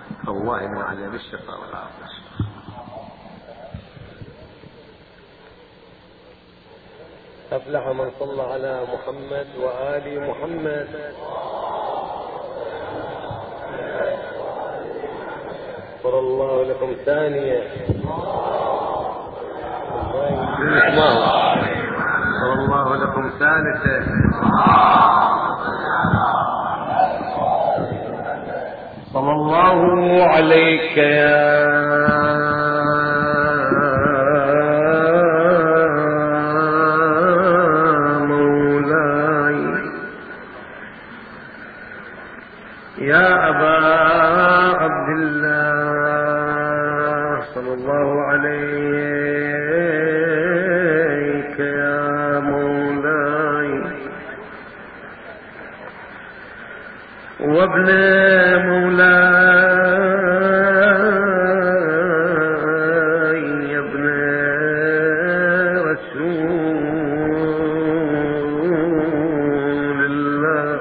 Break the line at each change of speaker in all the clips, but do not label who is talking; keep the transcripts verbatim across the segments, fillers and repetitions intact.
الله من عليه الشفاء والعافية.
أفلح من صلى على محمد وآل محمد. غفر الله لكم ثانية.
غفر الله لكم ثالثة.
صلى الله عليك يا يا أبا عبد الله، صلى الله عليك يا مولاي، وابن مولاي يا ابن رسول الله،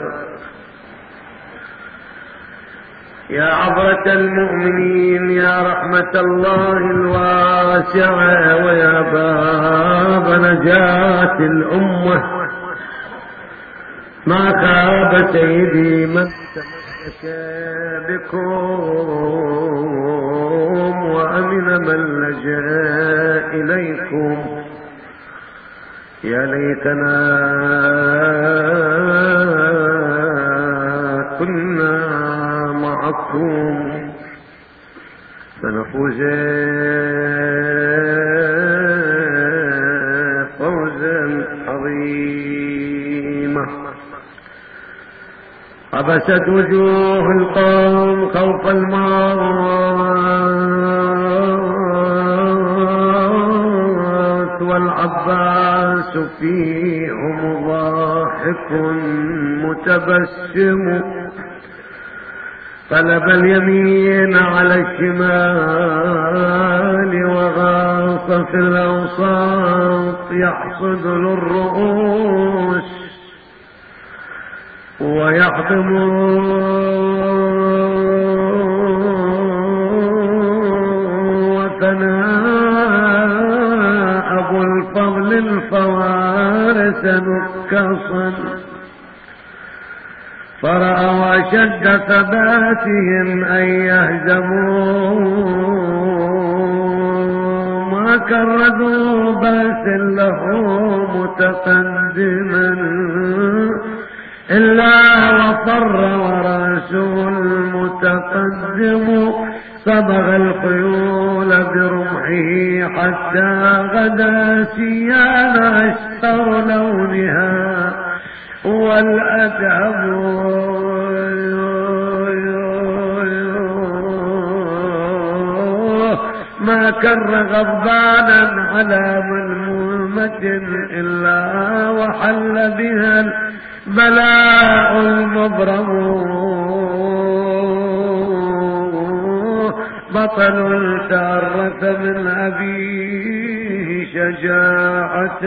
يا عبرة المؤمنين، يا رحمة الله الواسعة، ويا باب نجاة الأمة، ما خاب سيدي من تمسك بكم، وأمن من لجأ إليكم. يا ليتنا كنا معكم فنفوز فوزا عظيما. عبست وجوه القوم خوف الموت، والعباس فيهم ضاحك متبسم، طلب اليمين على الشمال، وغاص في الأوساط يحصد للرؤوس، ويحطم وثناء أبو الفضل الفوارس نكصا، فرأوا أشد ثباتهم أن يهزموا، ما كردوا بأس له متقدما، إلا وفر ورأسه المتقدم، صبغ الخيول برمحه حتى غدا سيان أشقر لونها والأدهب، ما كر غضبانا على ملمومة، إلا وحل بها البلاء المبرم، بطل تأرث من أبيه شجاعة،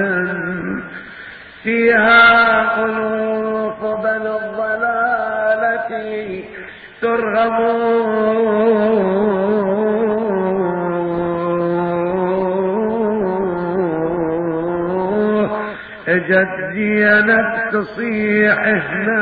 فيها ألوف بني الضلالة ترغم، اجت زينب تصيح هنا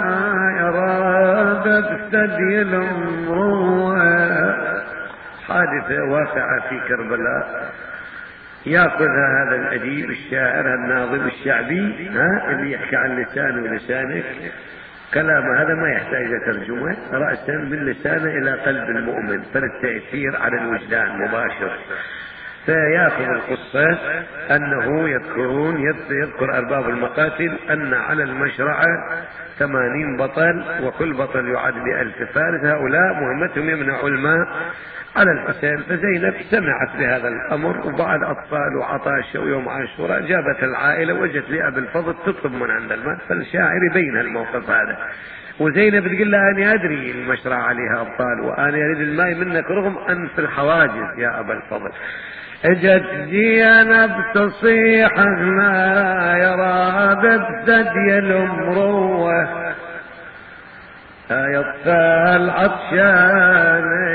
رادت ثدي المروة. حادثة واقعة في كربلاء ياخذها هذا الأديب الشاعر الناظم الشعبي، ها اللي يحكي عن لسانه ولسانك، كلام هذا ما يحتاج ترجمة، رأسا من لسانه إلى قلب المؤمن، فالتأثير على الوجدان مباشر. فياخذ القصة أنه يذكرون يذكر أرباب المقاتل أن على المشرعة ثمانين بطل، وكل بطل يعاد بألف فارس، هؤلاء مهمتهم يمنعوا الماء على الحسين. فزينب سمعت بهذا الأمر، وبعد أطفال وعطاشة ويوم عاشوراء جابت العائلة وجت لأبي الفضل تطلب من عند الماء، فالشاعر يبين الموقف هذا، وزينب تقول لها أنا أدري المشرعة عليها أبطال وأنا أريد الماء منك رغم أن في الحواجز يا أبا الفضل. اجت زينب تصيح هنا يرى بثدي المروة، يا الطفال عطشان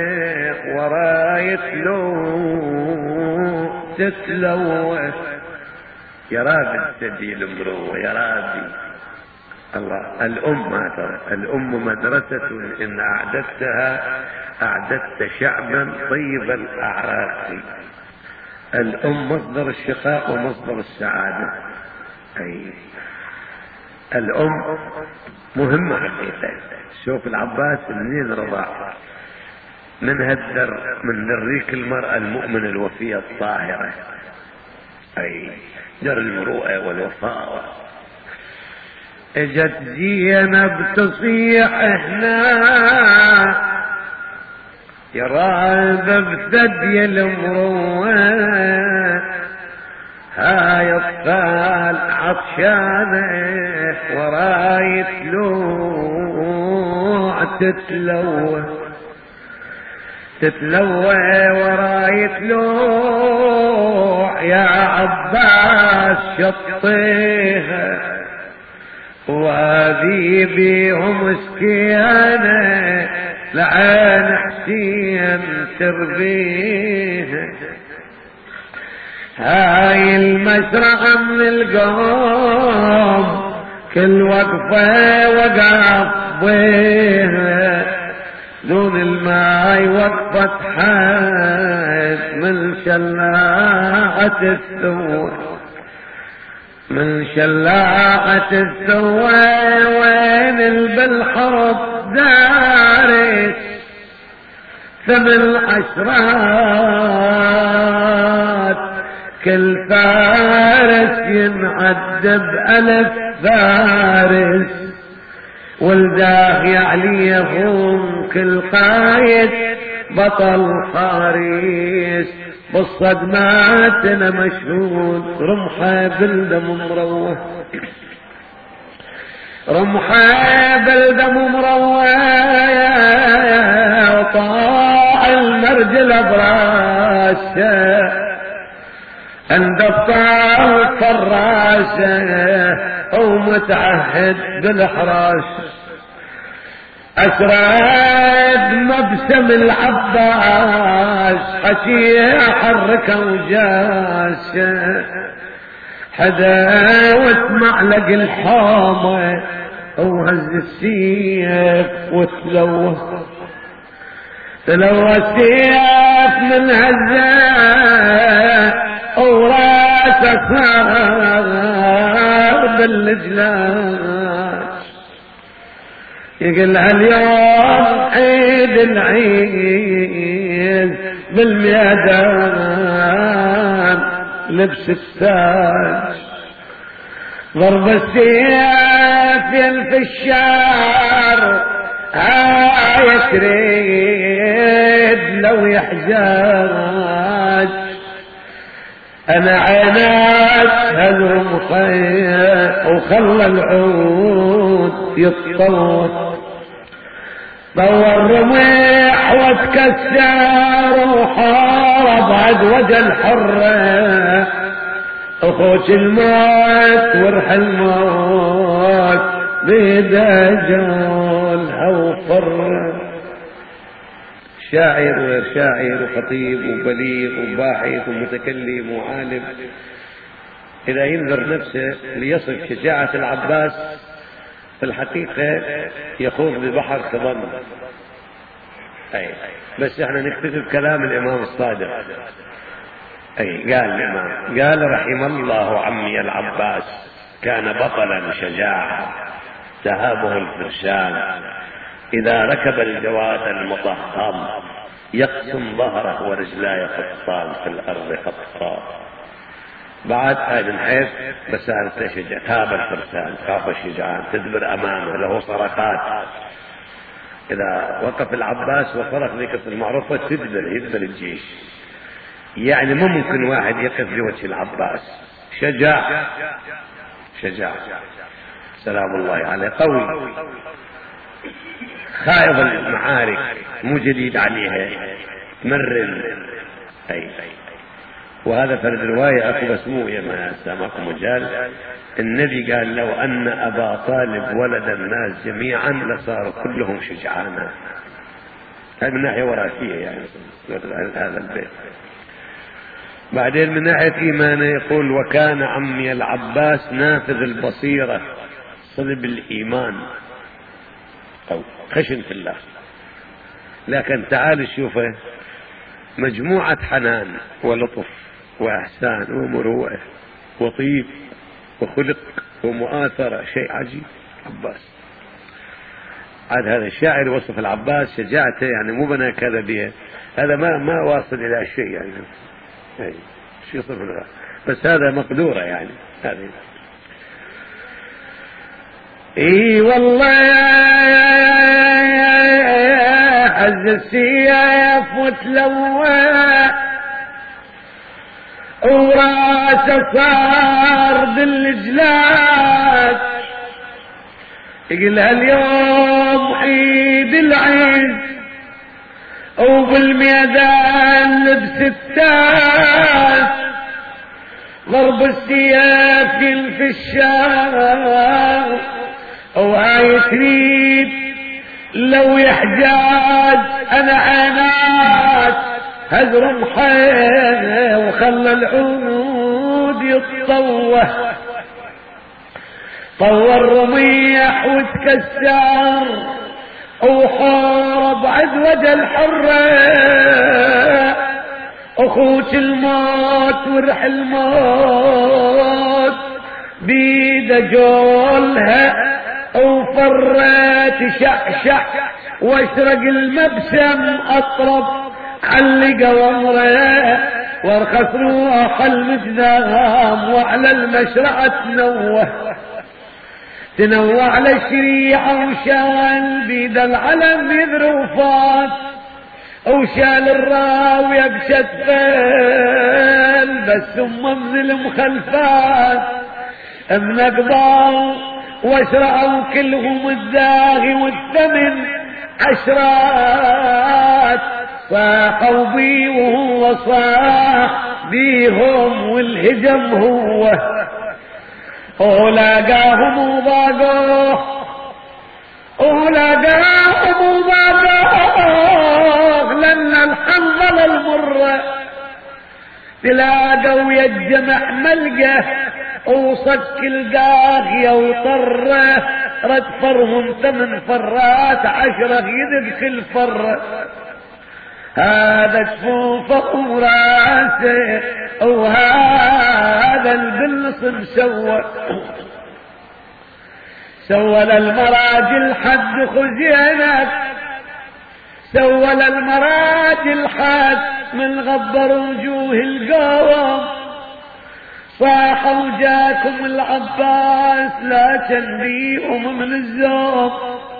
يتلو تتلوث. يا رابي السبيل المروة يا رابي الله. الأم ما ترى الأم مدرسة إن أعددتها أعددت شعبا طيب الأعراق. الأم مصدر الشقاء ومصدر السعادة. أي الأم مهمة حقيقة. شوف العباس منين رضع؟ من هالدر من دريك المرأة المؤمنة الوفية الطاهرة. أي در المروءة والوفاء. اجت زينب تصيح هنا يا راغبة بثدي المروءة، هاي الطفال عطشانة وراي تلوع تتلوى تتلوى وراي تلوع يا عباس شطيها، وهذي بيهم سكينة لعين حسين تربيها. هاي المسرح من القوم كل وقفة وقف بيها، دون الماي وقفت حاد من شلاعة الثور من شلاعة الثور. وين البالحرب دارس ثمن عشرات، كل فارس ينعذب ألف فارس، والداه عليهم كل قايد بطل خاريس. بالصدماتنا مشهود رمحة بالدم مروه رمحة بالدم مروه، وطاع المرجل براسه عند الطاق فراسه، ومتعهد بالحراس. أسراد مبسم العباس حشي حرك وجاس، حدا واسمع لق الحامة وهز السيف وتلوه تلوى السيف من هزه، وراسه صار بالجلاس. يقول اليوم عيد العيد بالميدان لبس التاج، ضرب السيف ينفي الشار، هاي تريد لو يحجاج. انا عينات هذهم خير وخلى العود يتطور، طور رميح وتكسر وحارب عدوج الحرة، اخوش الموت ورح الموت بيده جولها وفر. شاعر وغير شاعر وخطيب وبليغ وباحث ومتكلم وعالم، إذا ينذر نفسه ليصف شجاعة العباس في الحقيقة يخوض ببحر تظن. أي بس احنا نكتب كلام الإمام الصادق. أي قال الإمام قال رحم الله عمي العباس كان بطلا شجاعا تهابه الفرسان، إذا ركب الجواد المضخم يقسم ظهره ورجلاه خطان في الأرض خطا. بعد هذا الحيث بسالته شجاع تاب الفرسان خاف الشجعان تدبر أمامه له صرخات. إذا وقف العباس وصرخ ذيك المعروفة تدبر يدبر الجيش. يعني ما ممكن واحد يقف بوجه العباس. شجاع شجاع سلام الله عليه قوي خائض المعارك مو جديد عليها مرن. أي وهذا فرد رواية أكو مسموع ما سامكم مجال. النبي قال لو أن أبا طالب ولد الناس جميعا لصار كلهم شجعانا. هذه من ناحية وراثية يعني هذا البيت. بعدين من ناحية إيمانه يقول وكان عمي العباس نافذ البصيرة صلب الإيمان أو خشن في الله. لكن تعال شوفه مجموعة حنان ولطف وإحسان ومروءة وطيب وخلق ومؤاثرة، شيء عجيب عباس. عاد هذا الشاعر وصف العباس شجاعته يعني مو بنا كذا بها، هذا ما ما واصل إلى شيء يعني يعني شيء صفر، بس هذا مقدورة يعني هذه. اي والله عز السياف وتلوى وراسه صار بالجلاد، يقول هاليوم عيد العيد وبالميدان لبس التاج، ضرب السياف في الشام وهاي تريد لو يحجاج انا عناد هزر محيه وخلى العود يتطوه، طور رميح وتكسر وحارب عدوج الحرة، اخوك الموت ورح الموت بيد جولها وفرت شعشع واشرق المبسم اطرب علق ومره وارخص روح المجذام وعلى المشرعة تنوه تنوع على الشريعة وشال بيد العلم يذرفات وشال الراوية بشتفل بس ام من المخلفات من اقبال واشرعوا كلهم الزاغي والثمن عشرات، صاحوا بي وهو صاح بيهم والهجم هو ولاقاهم وضاقوه ولاقاهم وضاقوه لأن الحنظل المرة تلاقوا يجمع ملقه وصك القاغية وطره رد فرهم ثمن فرات عشرة يذب كل فرة، هذا جفوفه وراسه وهذا البلص مسوى سوى للمراجل حد خزينك سوى للمراجل حد من غبر وجوه القوم، صاحوا جاكم العباس لا تنبيهم من الزوم،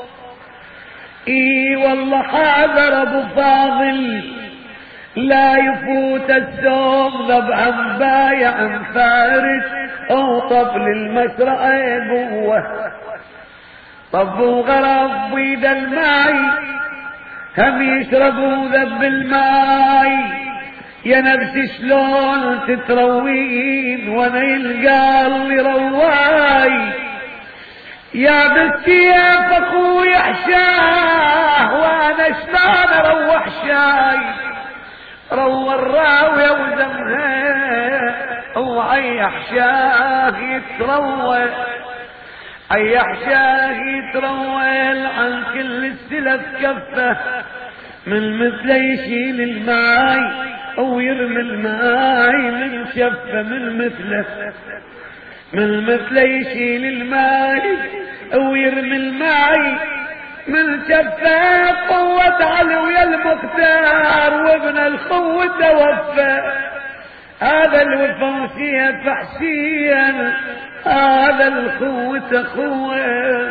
اي والله حاضر ابو فاضل لا يفوت الثوم ذبحا بايع فارس او طبل المسرع قوه، طبوا غرب بيد الماي هم يشربوا ذب الماي يا نفس شلون تتروين وانا يلقى اللي رواي، يا بالسيف اخوي حشاه وانا شلون اروح شاي، روى الراوية وزمها وعي حشاه يتروى عي حشاه يتروى عن كل السلف كفه من مثل يشيل الماي او يرمي الماي من شفه من مثله من مثل يشيل الماي او يرمي الماي من شفه قوة علويا المختار وابن الخو توفى، هذا الوفا سيف حسين هذا الخوة خوة،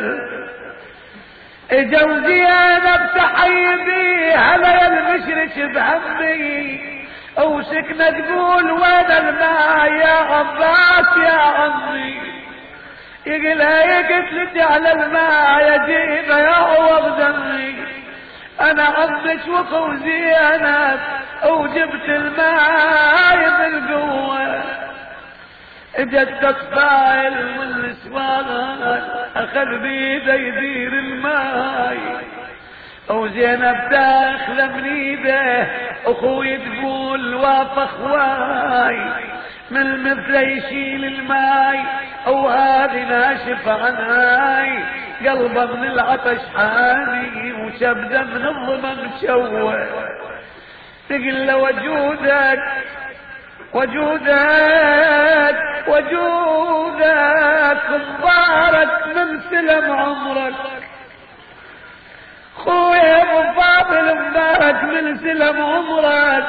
اجوا زينب تحيدي هلا المشرك بهمي وسكنة تقول وين الماء يا عباس يا عمي، يقلها يقتل على الماء يجيب يا عوض دمي، انا عمك وخو زينب وجبت الماء بالقوة، اجت تطفايل من الاسوان اخذ بيده يدير الماي وزينب تاخذ من ايده، اخوي تقول وافخ واي من المثل يشيل الماي، وهذه ناشف عناي قلبه من العطش حاني، وشبده من الظما مشوه. تقول له وجودك وجودك وجودك مبارك من سلم عمرك، خويا ابو فاضل مبارك من سلم عمرك،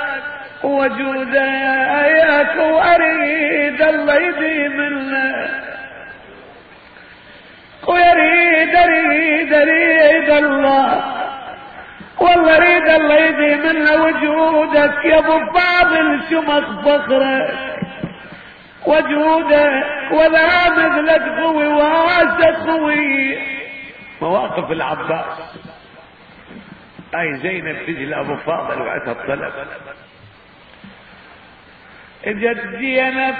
وجودك واريد الله يديم لنا، ويريد اريد اريد الله والله اريد الله يديم لنا وجودك يا ابو فاضل شمخ فخرك، وجودك ولا مثلك خوي واسع خوي. مواقف العباس. اي زينب تجي لابو فاضل وعدها الطلب، اجت زينب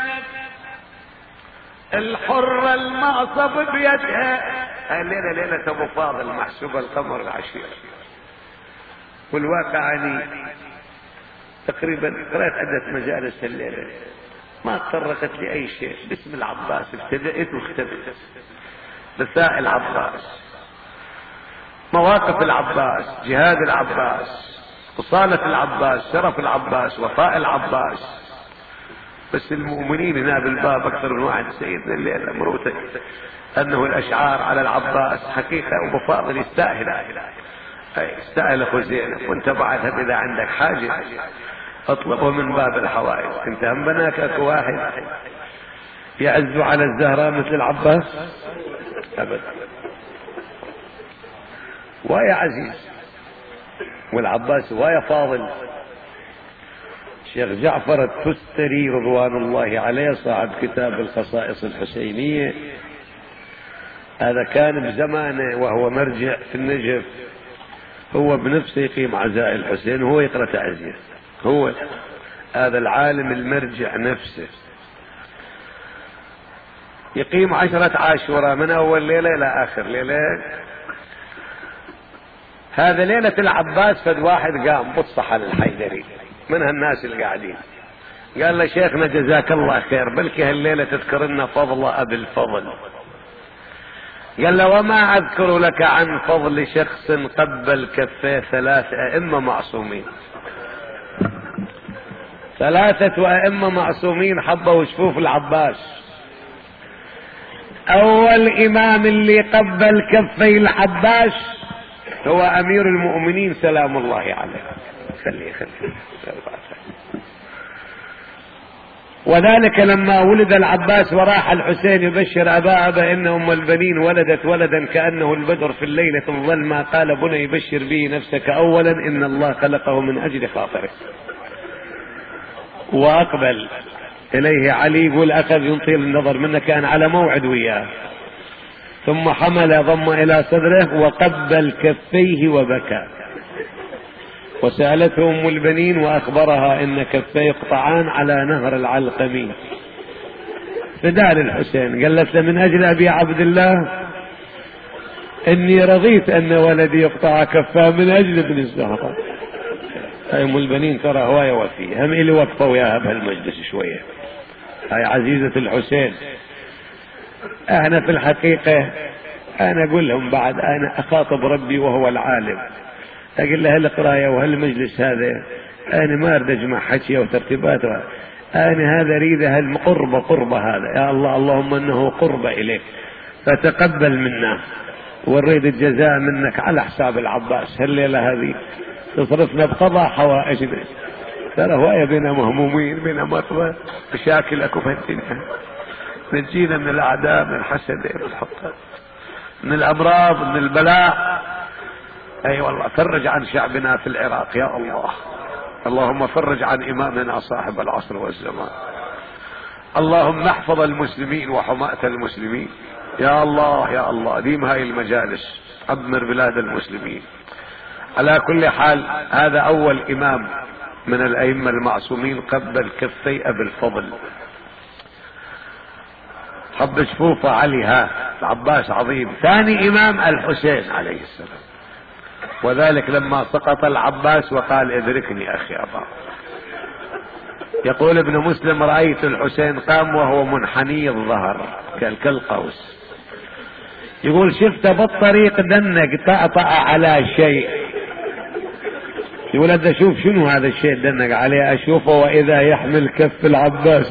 الحرة المعصب بيدها، الليلة ليلة ابو فاضل محسوبة القمر العشير، والواقع اني تقريبا قرأت عدة مجالس الليلة ما تطرقت لأي شيء، باسم العباس ابتدأت واختفت. رسائل العباس، مواقف العباس، جهاد العباس، وصالة العباس، شرف العباس، وفاء العباس. بس المؤمنين هنا بالباب اكثر من واحد سيدنا الليلة مروتك انه الاشعار على العباس حقيقة ابو فاضل يستاهل، يستاهل اخو زينب. وانت بعدها اذا عندك حاجة اطلبه من باب الحوائج. انت هم بناك اكو واحد يعز على الزهراء مثل العباس ابدا، ويا عزيز، والعباس ويا فاضل. الشيخ جعفر التستري رضوان الله عليه صاحب كتاب الخصائص الحسينية، هذا كان بزمانه وهو مرجع في النجف، هو بنفسه يقيم عزاء الحسين وهو يقرأ تعزية، هو هذا العالم المرجع نفسه يقيم عشرة عاشوراء من اول ليلة الى اخر ليلة. هذا ليلة العباس فد واحد قام بصح على الحيدري من هالناس اللي قاعدين، قال له شيخنا جزاك الله خير، بلكي هالليلة تذكر لنا فضل ابي الفضل. قال له وما اذكر لك عن فضل شخص قبل كفيه ثلاث ائمة معصومين، ثلاثة ائمة معصومين حبوا شفوف العباس. اول امام اللي قبل كفي العباس هو امير المؤمنين سلام الله عليه، خليه خليه. وذلك لما ولد العباس وراح الحسين يبشر ابا ابا ان ام البنين ولدت ولدا كانه البدر في الليله الظلمه، قال بني بشر به نفسك اولا ان الله خلقه من اجل خاطرك. واقبل اليه علي يقول اخذ ينطيل النظر منه، كان على موعد وياه، ثم حمل ضم الى صدره وقبل كفيه وبكى. وسألته ام البنين واخبرها ان كفيه يقطعان على نهر العلقمي فدار الحسين. قالت له من اجل ابي عبد الله اني رضيت ان ولدي يقطع كفاه من اجل ابن الزهراء. هاي ام البنين ترى هوايه وفيه، هم اللي وقفوا وياها بهالمجلس شويه. هاي عزيزة الحسين. احنا في الحقيقة انا اقول لهم بعد انا اخاطب ربي وهو العالم، اقول له هالقراية وهالمجلس هذا انا ما اريد اجمع حكي وترتيبات، انا هذا اريد هالقربة قربة هذا. يا الله اللهم انه قربة اليك فتقبل منا، ونريد الجزاء منك على حساب العباس. هالليلة هذه تصرفنا بقضاء حوائجنا، ترى هواية بنا مهمومين بنا مرضى مشاكل اكو في الدنيا، نجينا من الاعداء من الحسد من الحقد من الامراض من البلاء. اي أيوة والله فرج عن شعبنا في العراق يا الله، اللهم فرج عن امامنا صاحب العصر والزمان، اللهم احفظ المسلمين وحماة المسلمين يا الله يا الله. ديم هاي المجالس، عمر بلاد المسلمين. على كل حال هذا اول امام من الائمة المعصومين قبل كفي ابي الفضل. حب شفوفه علي ها العباس عظيم. ثاني امام الحسين عليه السلام. وذلك لما سقط العباس وقال ادركني اخي ابا. يقول ابن مسلم رأيت الحسين قام وهو منحني الظهر كالقوس، يقول شفته بالطريق دنق طأطأ على شيء، يقول هذا شوف شنو هذا الشيء دنق عليه، اشوفه واذا يحمل كف العباس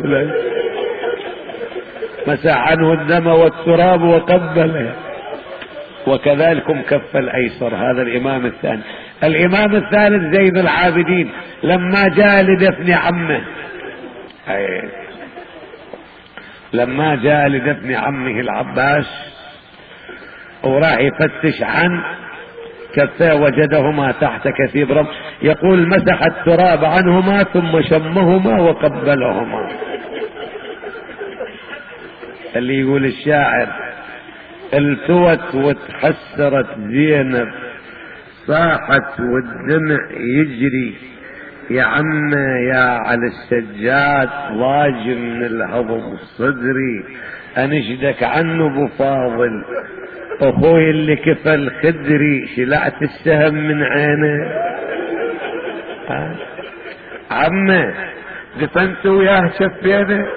مسح عنه الدم والتراب وقبله، وكذلكم كف الايسر. هذا الامام الثاني. الامام الثالث زين العابدين لما جاء لدفن عمه، أي لما جاء لدفن عمه العباس وراح يفتش عن كفاه وجدهما تحت كثيب رمل، يقول مسح التراب عنهما ثم شمهما وقبلهما. اللي يقول الشاعر التوت وتحسرت زينب، صاحت والدمع يجري يا عم يا على السجاد، ضاج من الهضم صدري انشدك عنه ابو فاضل، اخوي اللي كفل خدري شلعت السهم من عينه. عمه دفنت وياه شفينه.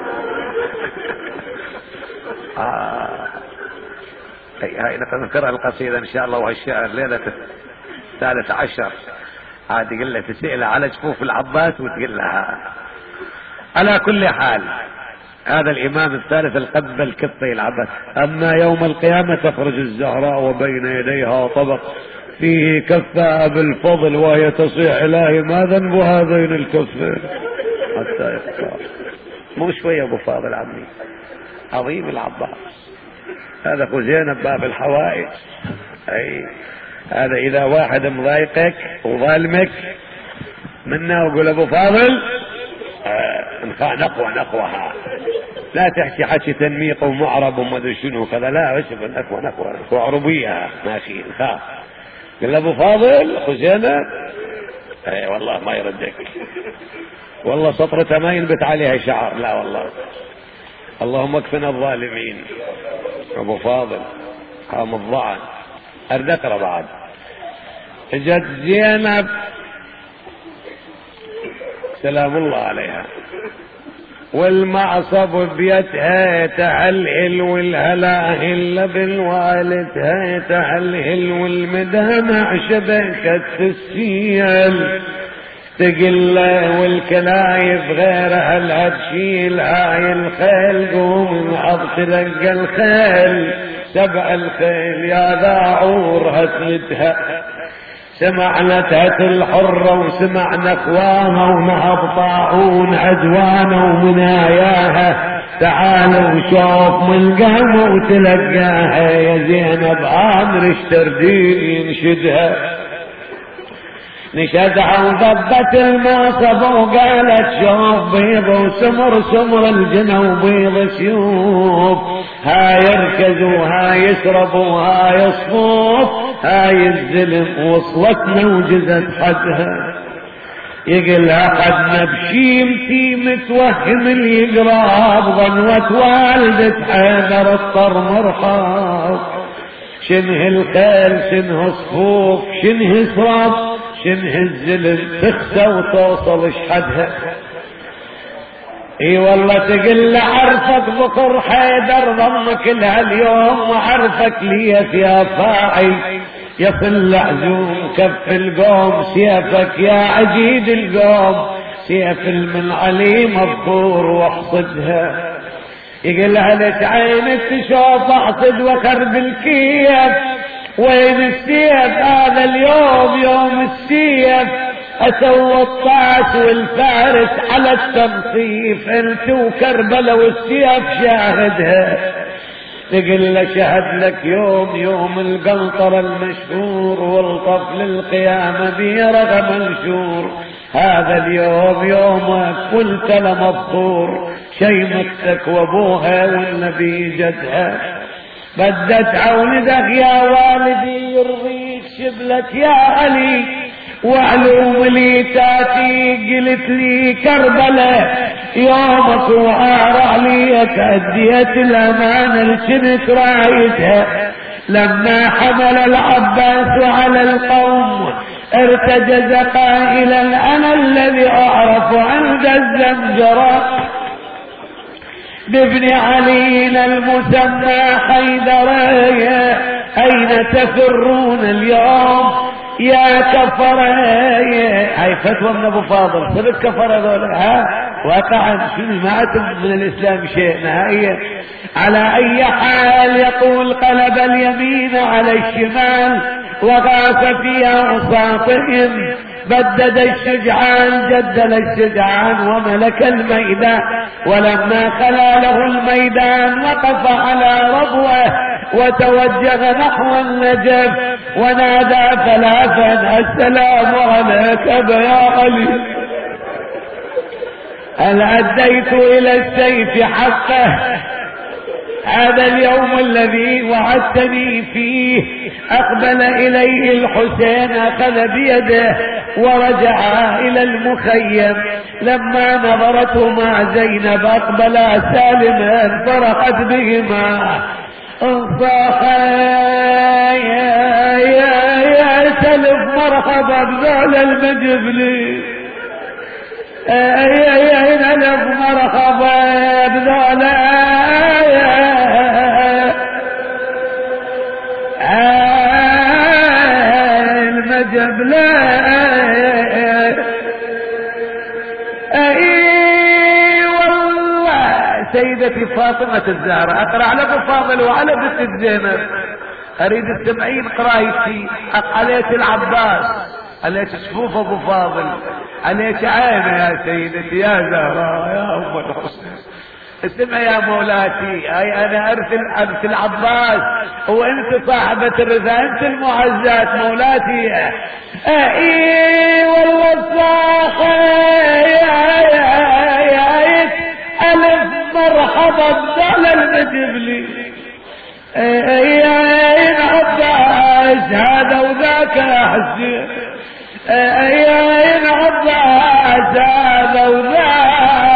آه. هاي نقرأ القصيدة ان شاء الله، وهالشعر ليلة الثالث عشر عاد يقول له تسأله على جفوف العباس وتقول لها. على كل حال هذا الامام الثالث القبل كفي العباس. اما يوم القيامة تخرج الزهراء وبين يديها طبق فيه كفها بالفضل وهي تصيح الهي ما ذنب هذين الكفين حتى يختار. مو شوية ابو فاضل عمي، عظيم العباس. هذا اخو زينب باب الحوائج. اي هذا اذا واحد مضايقك وظالمك منا وقول ابو فاضل آه نقوى نقوها، لا تحكي حكي تنميق ومعرب وما ادري شنو كذا، لا اشوف نقوى نقوى نقوى عربية ماشي نخاف. قال ابو فاضل اخو زينب اي والله ما يردك، والله سطرته ما ينبت عليها شعر، لا والله. اللهم اكفنا الظالمين. ابو فاضل قام الضعن ارد اقرا بعد. اجت زينب سلام الله عليها والمعصب بيتها تهلهل والهلاهل بالوالدها تهلهل والمدامع شبكة السيل تقله والكلايف غيرها الهدشيل هاي الخيل قوم نعض تلقى الخيل سبع الخيل يا ذاعور هسلتها. سمعنا تهت الحرة وسمعنا اخواها ونهض طاعون عدوانه ومناياها، تعالوا وشوف من قامه وتلقاها يا زينب عامر اشتردين ينشدها. نشدها وضبت الماصب وقالت شوف بيض وسمر سمر الجنة وبيض سيوف، هاي يركز وهاي يشرب وهاي يصفوف، هاي الزلم وصلتنا وجزت حدها. يقلها قد نبشيمتي متوهم اللي يقراب ظنوة والدة حيدر الطر مرحب، شنه الخيل شنه صفوف شنه صراب شنه الزلم تخسى وتوصل اشحدها. اي والله تقل عرفك بكر حيدر ضمك لها اليوم وعرفك لي يا فاعي يصل عزوم كف القوم سيفك يا عجيد القوم سيف من علي مذكور واحصدها. يقلها لك عينك تشوف احصد وخرب الكيف وين السيف هذا اليوم يوم السيف اسوى الطاس والفارس على التنصيف انت وكربلة والسيف شاهدها. تقل شهد لك يوم يوم القنطر المشهور والطفل القيامة بيرغ منشور، هذا اليوم يومك قلت لمذكور شيمتك وابوها والنبي جدها. بدت عوندك يا والدي يرضيك شبلك يا علي وعلوم لي تاتي قلت لي كربلة يومك وعار عليك اديت الامانة الشنك رايتها.
لما حمل العباس على القوم ارتجز قائلا انا الذي اعرف عند الزمجرة بابن علي المسمى حيدرية اين تفرون اليوم يا كفرية. هاي فتوى من ابو فاضل صدق كفر هذول ها واقعا شنو ما أتم من الاسلام شيء نهائيا. على اي حال يقول قلب اليمين على الشمال وغاص فيها اساطهم بدد الشجعان جدل الشجعان وملك الميدان ولما خلا له الميدان وقف على ربوه وتوجه نحو النجف ونادى ثلاثا السلام عليك يا علي هل أديت إلى السيف حقه هذا اليوم الذي وعدتني فيه. أقبل إليه الحسين أخذ بيده ورجع إلى المخيم. لما نظرته مع زينب أقبلا سالما فرقت بهما انصاحا يا يا يا سلف مرحبا بذول المجبلي يا يا سلف مرحبا بذول المجبلي اي والله سيدتي فاطمة الزهراء اقرا على ابو فاضل وعلى بنت زينب اريد السمعين قرايتي عليك العباس عليك صفوف ابو فاضل عليك عينه يا سيدتي يا زهراء يا ام الحسن اسمع يا مولاتي اي انا ارث ارث العباس وانت صاحبة الرضا انت المعزات مولاتي اي والله الصاحب يا يا يا الف مرحبا بذول المجبلي يا عباس هذا وذاك يا حسين يا عباس هذا وذاك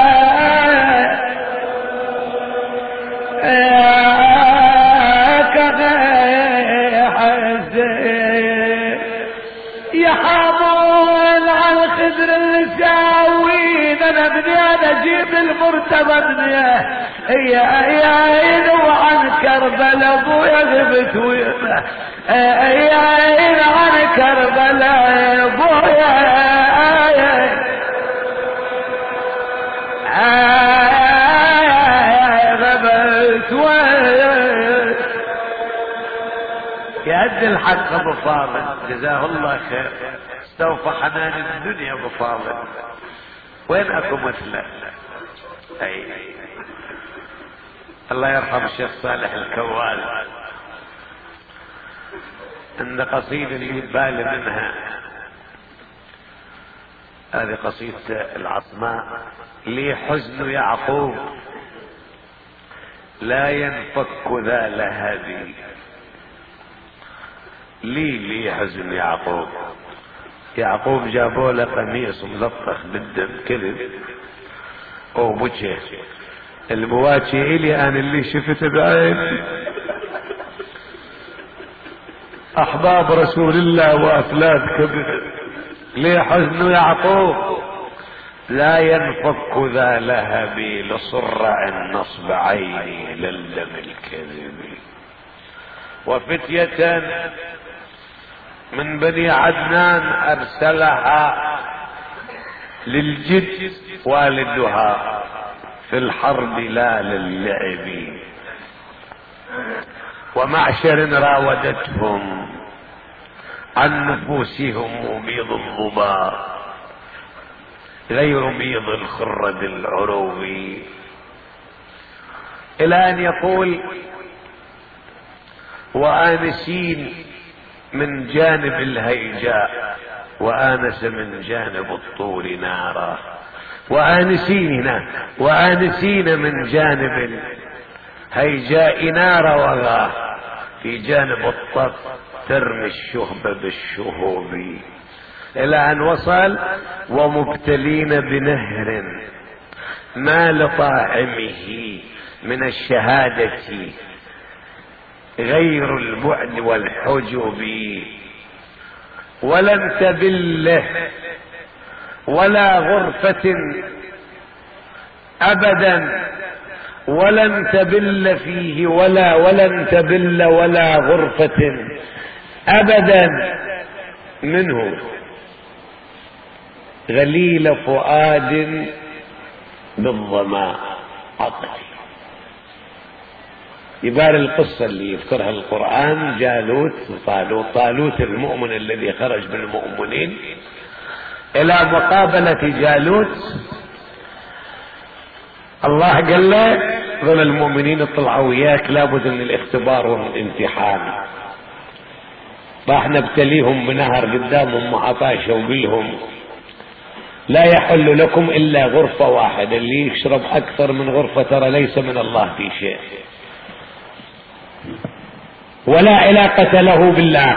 يا حامل على الخدر الشاوين انا ابني انا اجيب المرتبى ابني يا عين وعن كربلاء ابويا غبت ويا يا عين عن كربلاء ابويا غبت ويا يأدي الحق ابو فاضل جزاه الله خير استوفى حنان الدنيا ابو فاضل وين اكو مثله. اي الله يرحم الشيخ صالح الكوال عند قصيدة اللي بالي منها هذه قصيدة العصماء لي حزن يعقوب لا ينفك ذا لهبي لي لي حزن يعقوب. يعقوب جابوا له قميص ملطخ بالدم كذب وبجه المواجه الي انا اللي شفته بعيني احباب رسول الله وافلاد كبر لي حزن يعقوب لا ينفك ذا لهبي لصرع النصب عيني للم الكذب وفتية من بني عدنان ارسلها للجد والدها في الحرب لا للعب ومعشر راودتهم عن نفوسهم بيض الظبا غير بيض الخرد العروبي الى ان يقول وآنسين من جانب الهيجاء وآنس من جانب الطور نارا وآنسين وآنسين من جانب الهيجاء نارا وغا في جانب الطف ترمي الشهب بالشهوب الى ان وصل ومبتلين بنهر ما لطاعمه من الشهادة
غير البعد والحجب، ولن تبل ولا غرفة أبدا، ولن تبل فيه ولا ولن تبل ولا غرفة أبدا منه غليل فؤاد بالظما عقل. يبار القصة اللي يذكرها القرآن جالوت وطالوت. طالوت المؤمن الذي خرج بالمؤمنين إلى مقابلة جالوت، الله قال له ظل المؤمنين اطلعوا وياك لابد من الاختبار والامتحان، راح نبتليهم بنهر قدامهم معطاشة وقلهم لا يحل لكم إلا غرفة واحدة، اللي يشرب أكثر من غرفة ترى ليس من الله في شيء، ولا علاقة له بالله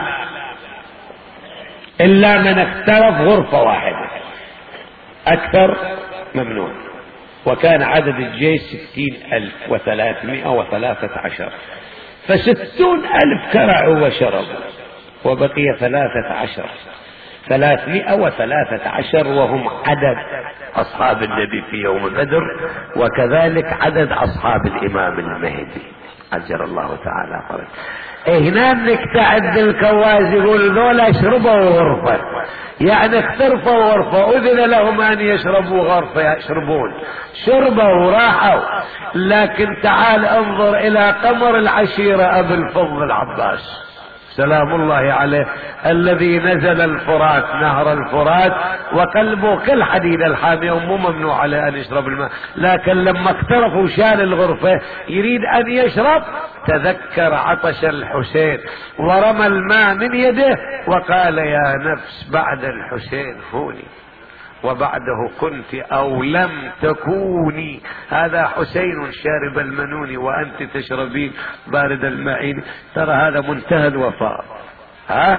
إلا من اخترف غرفة واحدة، أكثر ممنوع. وكان عدد الجيش ستين ألف وثلاثمائة وثلاثة عشر، فستون ألف كرعوا وشربوا، وبقي ثلاثة عشر ثلاثمائة وثلاثة عشر، وهم عدد أصحاب النبي في يوم بدر، وكذلك عدد أصحاب الإمام المهدي عجل الله تعالى فرجه. هنا نكتعد الكواز يقول ذولا اشربوا غرفة، يعني اخترفوا غرفة، أذن لهم أن يشربوا غرفة يشربون، شربوا وراحوا. لكن تعال انظر إلى قمر العشيرة أبي الفضل العباس سلام الله عليه، الذي نزل الفرات نهر الفرات وقلبه كالحديد الحامي ومو ممنوع عليه أن يشرب الماء، لكن لما اقترفوا شان الغرفة يريد أن يشرب تذكر عطش الحسين ورمى الماء من يده وقال يا نفس بعد الحسين هوني وبعده كنت أو لم تكوني، هذا حسين شارب المنون وأنت تشربين بارد المعين. ترى هذا منتهى الوفاء ها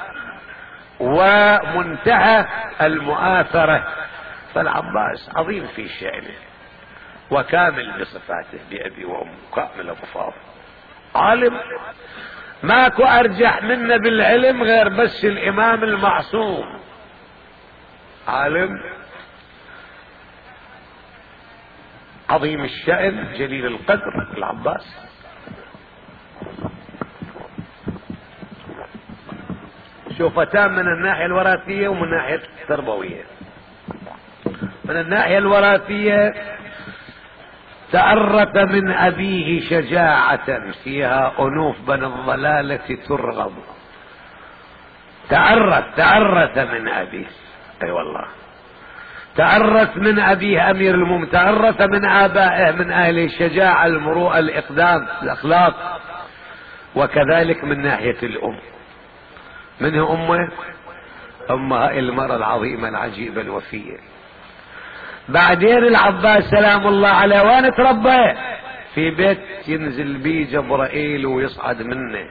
ومنتهى المؤاثرة. فالعباس عظيم في شأنه وكامل بصفاته بأبي وأم، كامل أبو فاضل، عالم ماكو أرجح منا بالعلم غير بس الإمام المعصوم، عالم عظيم الشأن جليل القدر العباس. شوفتان من الناحية الوراثية ومن الناحية التربوية. من الناحية الوراثية تأرث من أبيه شجاعة فيها أنوف بني الضلالة ترغب، تأرث تأرث من أبيه، أي أيوة والله تأرث من أبيه أمير المؤمنين، تأرث من آبائه من أهل الشجاعة المروءة الإقدام الأخلاق، وكذلك من ناحية الأم. منه أمه أمها المرأة العظيمة العجيبة الوفية. بعدين العباس سلام الله عليه وين تربى؟ في بيت ينزل بيه جبرائيل ويصعد منه،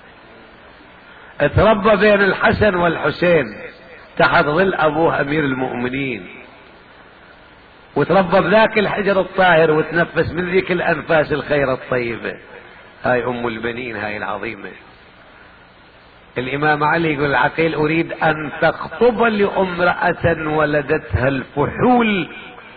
تربى بين الحسن والحسين تحت ظل أبوه أمير المؤمنين، وتربى بذاك الحجر الطاهر وتنفس من ذيك الأنفاس الخير الطيبة. هاي أم البنين هاي العظيمة. الإمام علي يقول العقيل أريد أن تخطب لامرأة ولدتها الفحول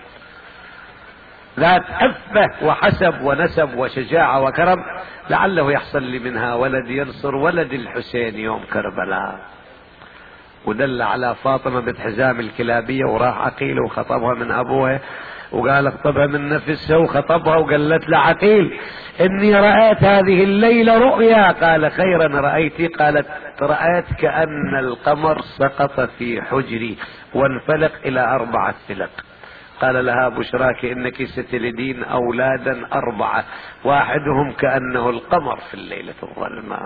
ذات عفة وحسب ونسب وشجاعة وكرم، لعله يحصل لي منها ولد ينصر ولد الحسين يوم كربلاء. ودل على فاطمة بنت حزام الكلابية، وراح عقيل وخطبها من أبوها وقال اخطبها من نفسها وخطبها وقالت له عقيل إني رأيت هذه الليلة رؤيا. قال خيرا رأيتي؟ قالت رأيت كأن القمر سقط في حجري وانفلق إلى أربعة فلق. قال لها بشراك إنك ستلدين أولادا أربعة واحدهم كأنه القمر في الليلة الظلماء.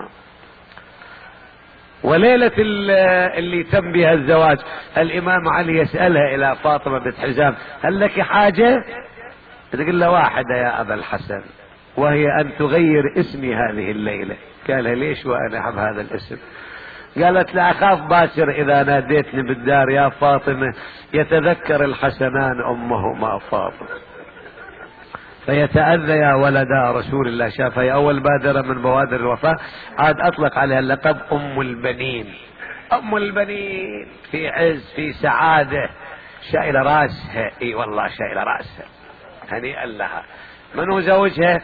وليلة اللي تم بها الزواج الإمام علي يسألها إلى فاطمة بنت حزام هل لك حاجة؟ تقول له واحدة يا أبا الحسن، وهي أن تغير اسمي هذه الليلة. قالها ليش وأنا أحب هذا الاسم؟ قالت لا أخاف باكر إذا ناديتني بالدار يا فاطمة يتذكر الحسنان أمهما فاطمة.
فيتأذى يا ولدا رسول الله. شافها أول بادرة من بوادر الوفاة، عاد أطلق عليها اللقب أم البنين. أم البنين في عز في سعادة، شائلة راسها، اي والله شائلة راسها، هنيئا لها. من هو زوجها؟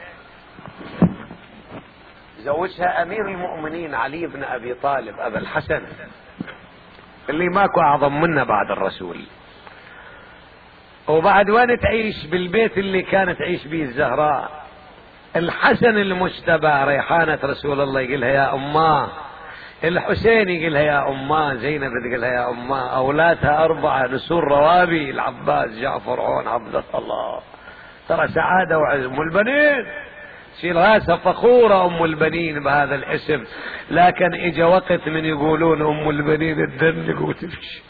زوجها أمير المؤمنين علي بن أبي طالب أبا الحسن، اللي ماكو أعظم منه بعد الرسول. وبعد وين تعيش؟ بالبيت اللي كانت تعيش به الزهراء. الحسن المجتبى ريحانة رسول الله يقولها يا أماه، الحسين يقولها يا أماه، زينب تقولها يا أماه، أولادها أربعة نسور روابي، العباس جعفر عون عبد الله. ترى سعادة وعز. أم البنين شيل راسها فخورة أم البنين بهذا الاسم. لكن اجى وقت من يقولون أم البنين تدنق وتمشي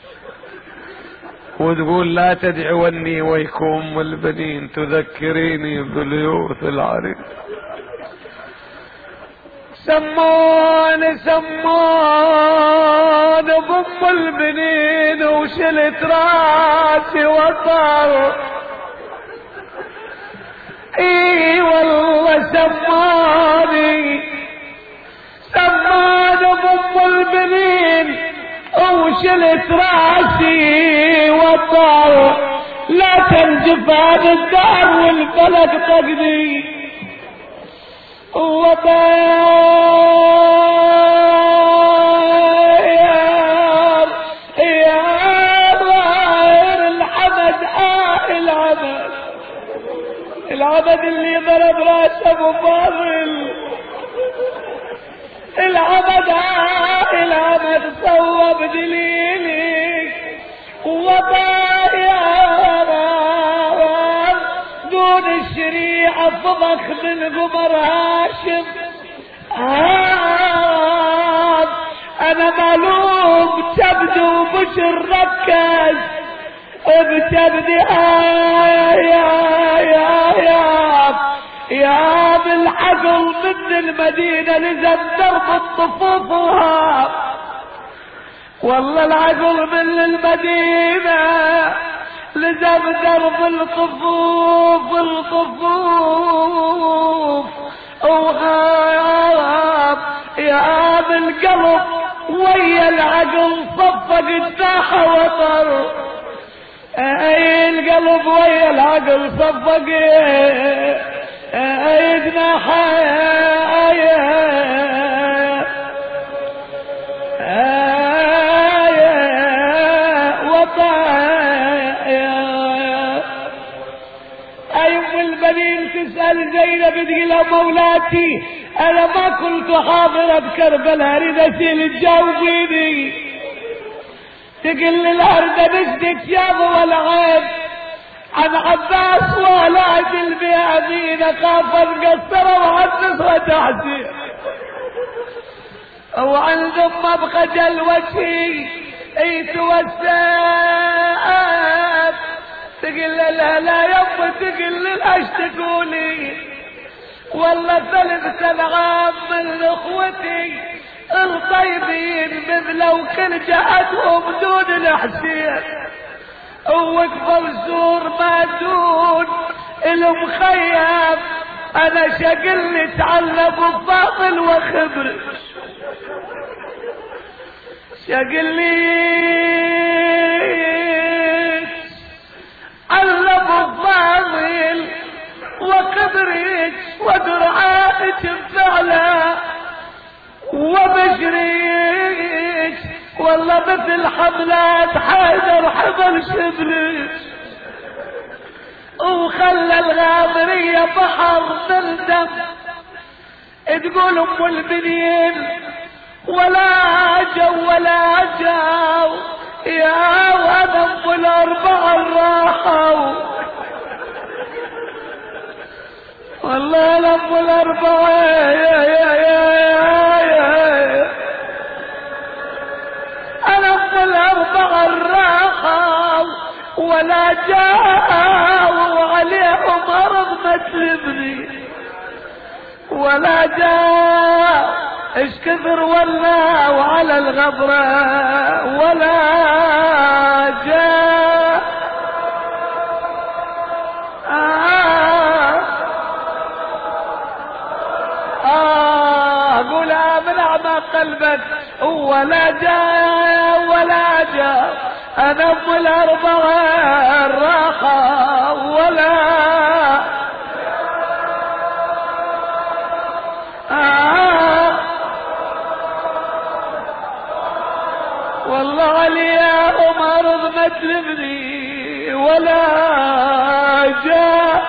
وتقول لا تدعوني ويكم أم البنين تذكريني بليوث العريس. سمون سمون بأم البنين وشلت راسي وطر. اي والله سموني سمون بأم البنين وشلت راسي وطر. لا تنجف عن الدار والفلك تقضي وطير. يا غير الحمد آه العبد، العبد اللي ضرب راس ابو فاضل، العبد آه العبد صوب دليلك وطير دون الشريعة فضخ من قمر هاشم. هاب انا ملوم تبدو بشر ركز بتبدي آه يا يا يا يا بالعقل من المدينة لزم درب الطفوفها. والله العقل من المدينة لزم درب الطفوف الطفوف. وغاب يا بالقلب ويا العقل صفق الداحة وطر. اي القلب ويا العقل صفق اي جناحه اي تسأل زينب تقول مولاتي انا ما كنت حاضرة بكربلاء اريد اسيل تجاوبيني. تقول الارض نشدك يا ابو العيب عن عباس ولا اجل بأبينا خاف مقصرة وعن نصرة تحسين وعن ذم ابقى جل وجهي اي توسعت. تقل لها لا يب تقل للاش تقولي والله ثلاث سبعات من اخوتي الطيبين بذلوا كل جهتهم دون الحسين ووقفوا الزور ما دون المخيم. انا شقل تعلم بفاضل وخبر شقل علم الضامل وقدرك ودرعاتك بفعله وبشريك والله مثل حملات حيدر حمل شبلك وخلى الغامرية بحر من دم. تقول ام البنين ولا جو ولا جو يا ونم الاربعة الراحة والله لم الاربعة يا يا يا يا لم الاربعة الراحة ولا جاءوا عليهم مرض مثل ولا جاء ايش كثر ولا وعلى الغبرة ولا جاء آه قلبا ولا جاء ولا جاء انا ام الاربعة الراخة ولا آه والله علي يا عمر ما تلمني ولا جاء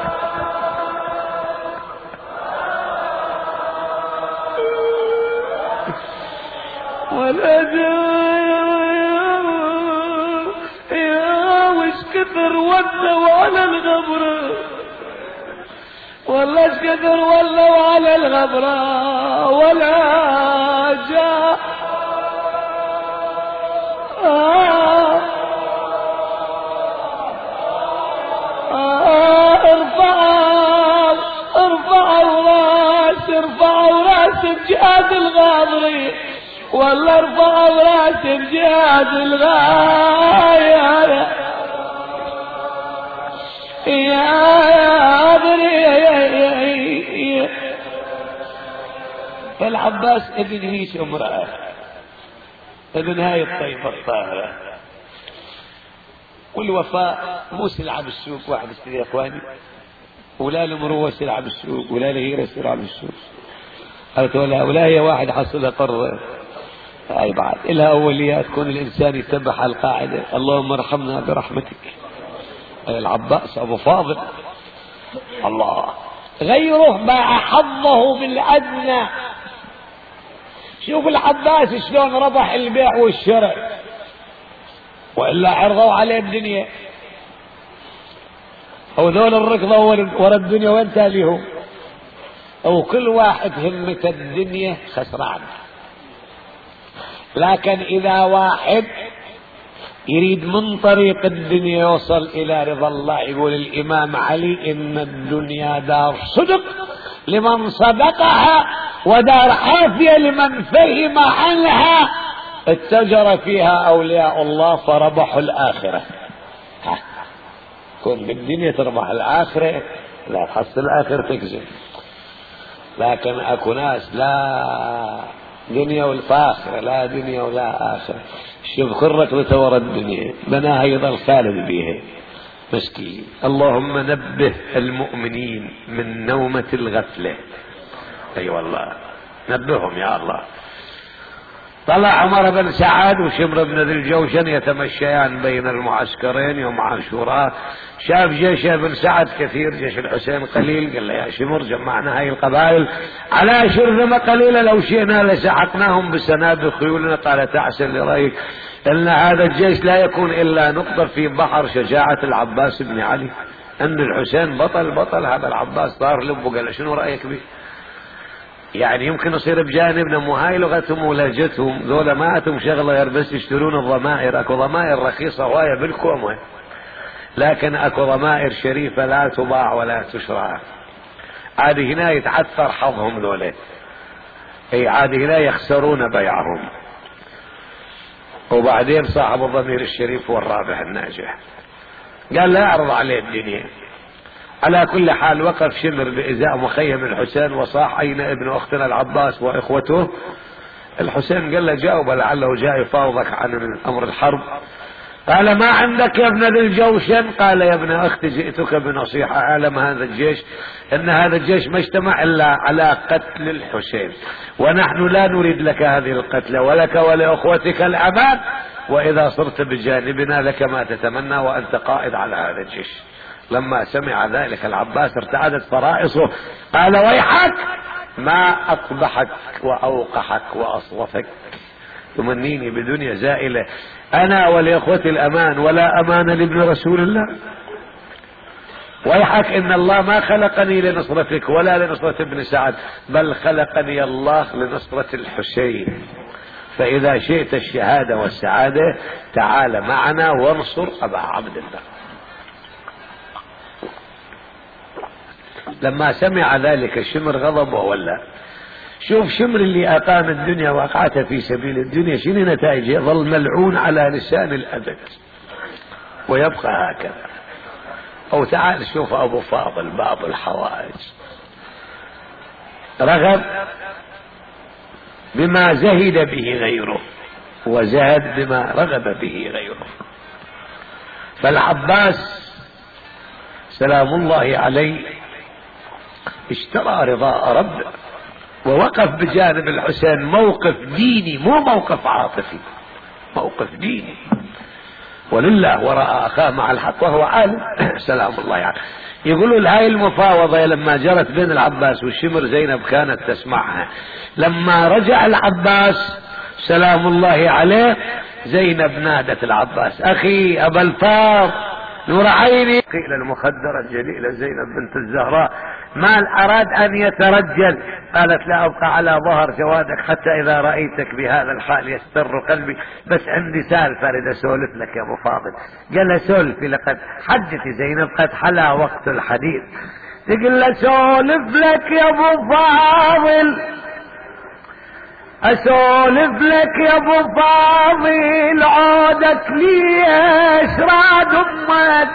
ولا جاء يا وش كثر ولوا على الغبرة والله ايش كثر ولوا على الغبرة ولا جاء آه آه ارفعوا ارفعوا راس ارفعوا راس بجهاد الغاضري والله ارفعوا راس بجهاد الغاية يا غاضري. فالعباس ابن هيش امرأة ابن هاي الطيبة الطاهرة والوفاء مو سلعة بالسوق واحد اشتري يا اخواني ولا المروة سلعة بالسوق ولا الهيرة سلعة بالسوق قالت ولا ولا هي واحد حصلها قرر هاي بعد إلها أوليات تكون الإنسان يتبع القاعدة اللهم ارحمنا برحمتك. العباس أبو فاضل الله غيره باع حظه بالأدنى. شوف العباس شلون ربح البيع والشراء وإلا عرضوا عليه الدنيا أو ذول الركضة ورا الدنيا وين تاليهم أو كل واحد همة الدنيا خسران. لكن إذا واحد يريد من طريق الدنيا يوصل إلى رضا الله يقول الإمام علي إن الدنيا دار صدق لمن صدقها ودار عافية لمن فهم عنها اتجر فيها أولياء الله فربحوا الآخرة. ها كن بالدنيا تربح الآخرة لا تحصل الآخرة تكذب. لكن أكو ناس لا دنيا والآخرة لا دنيا ولا آخرة. شوف خرك بتورى الدنيا بناها يضل خالد بيها مسكين. اللهم نبه المؤمنين من نومة الغفلة. اي أيوة والله نبههم يا الله. طلع عمر بن سعد وشمر بن ذي الجوشن يتمشيان بين المعسكرين يوم عاشوراء. شاف جيش بن سعد كثير جيش الحسين قليل قال له يا شمر جمعنا هاي القبائل على شرذمة قليلة لو شئنا لسحقناهم بسنابل خيولنا. قال تعسل لرأيك ان هذا الجيش لا يكون الا نقطة في بحر شجاعة العباس بن علي. ان الحسين بطل بطل هذا العباس طار لبه. قال شنو رأيك به يعني يمكن يصير بجانبنا مو هاي لغتهم ولهجتهم ذولا ما عندهم شغله غير بس يشترون الضمائر. اكو ضمائر رخيصه هوايه بالكوم لكن اكو ضمائر شريفه لا تباع ولا تشرى. عاد هنا يتعثر حظهم ذولا اي عاد هنا يخسرون بيعهم. وبعدين صاحب الضمير الشريف هو الرابح الناجح. قال لا اعرض عليه الدنيا. على كل حال وقف شمر بإزاء مخيم الحسين وصاح أين ابن أختنا العباس وإخوته. الحسين قال له جاوب لعله جاء يفاوضك عن أمر الحرب. قال ما عندك يا ابن ذي الجوشن؟ قال يا ابن أختي جئتك بنصيحة. أعلم هذا الجيش أن هذا الجيش ما اجتمع إلا على قتل الحسين ونحن لا نريد لك هذه القتلة ولك ولأخوتك الأمان وإذا صرت بجانبنا لك ما تتمنى وأنت قائد على هذا الجيش. لما سمع ذلك العباس ارتعدت فرائصه. قال ويحك ما أقبحك وأوقحك وأصوفك تمنيني بدنيا زائلة أنا ولإخوتي الأمان ولا أمان لابن رسول الله. ويحك إن الله ما خلقني لنصرتك ولا لنصرة ابن سعد بل خلقني الله لنصرة الحسين. فإذا شئت الشهادة والسعادة تعال معنا وانصر أبا عبد الله. لما سمع ذلك الشمر غضب وولى. شوف شمر اللي أقام الدنيا وقعتها في سبيل الدنيا شنو نتائج؟ يظل ملعون على لسان الأبد ويبقى هكذا. أو تعال شوف أبو فاضل باب الحوائج رغب بما زهد به غيره وزهد بما رغب به غيره. فالعباس سلام الله عليه اشترى رضاء ربه ووقف بجانب الحسين موقف ديني، مو موقف عاطفي، موقف ديني. ولله ورأى أخاه مع الحق وهو عالم سلام الله عليه. يقولوا هاي المفاوضة لما جرت بين العباس والشمر زينب كانت تسمعها. لما رجع العباس سلام الله عليه زينب نادت العباس أخي أبا الفاضل نور عيني. قيل المخدرة الجليلة زينب بنت الزهراء ما أراد أن يترجل، قالت لا أبقى على ظهر جوادك حتى إذا رأيتك بهذا الحال يستر قلبي، بس عندي سالفة أريد أسولف لك يا أبو فاضل. قال له سولفي، لقد حدثي زينب قد حلا وقت الحديث. تقول له سولف لك يا أبو فاضل، أسولف لك يا أبو فاضل عودك ليش راد أمك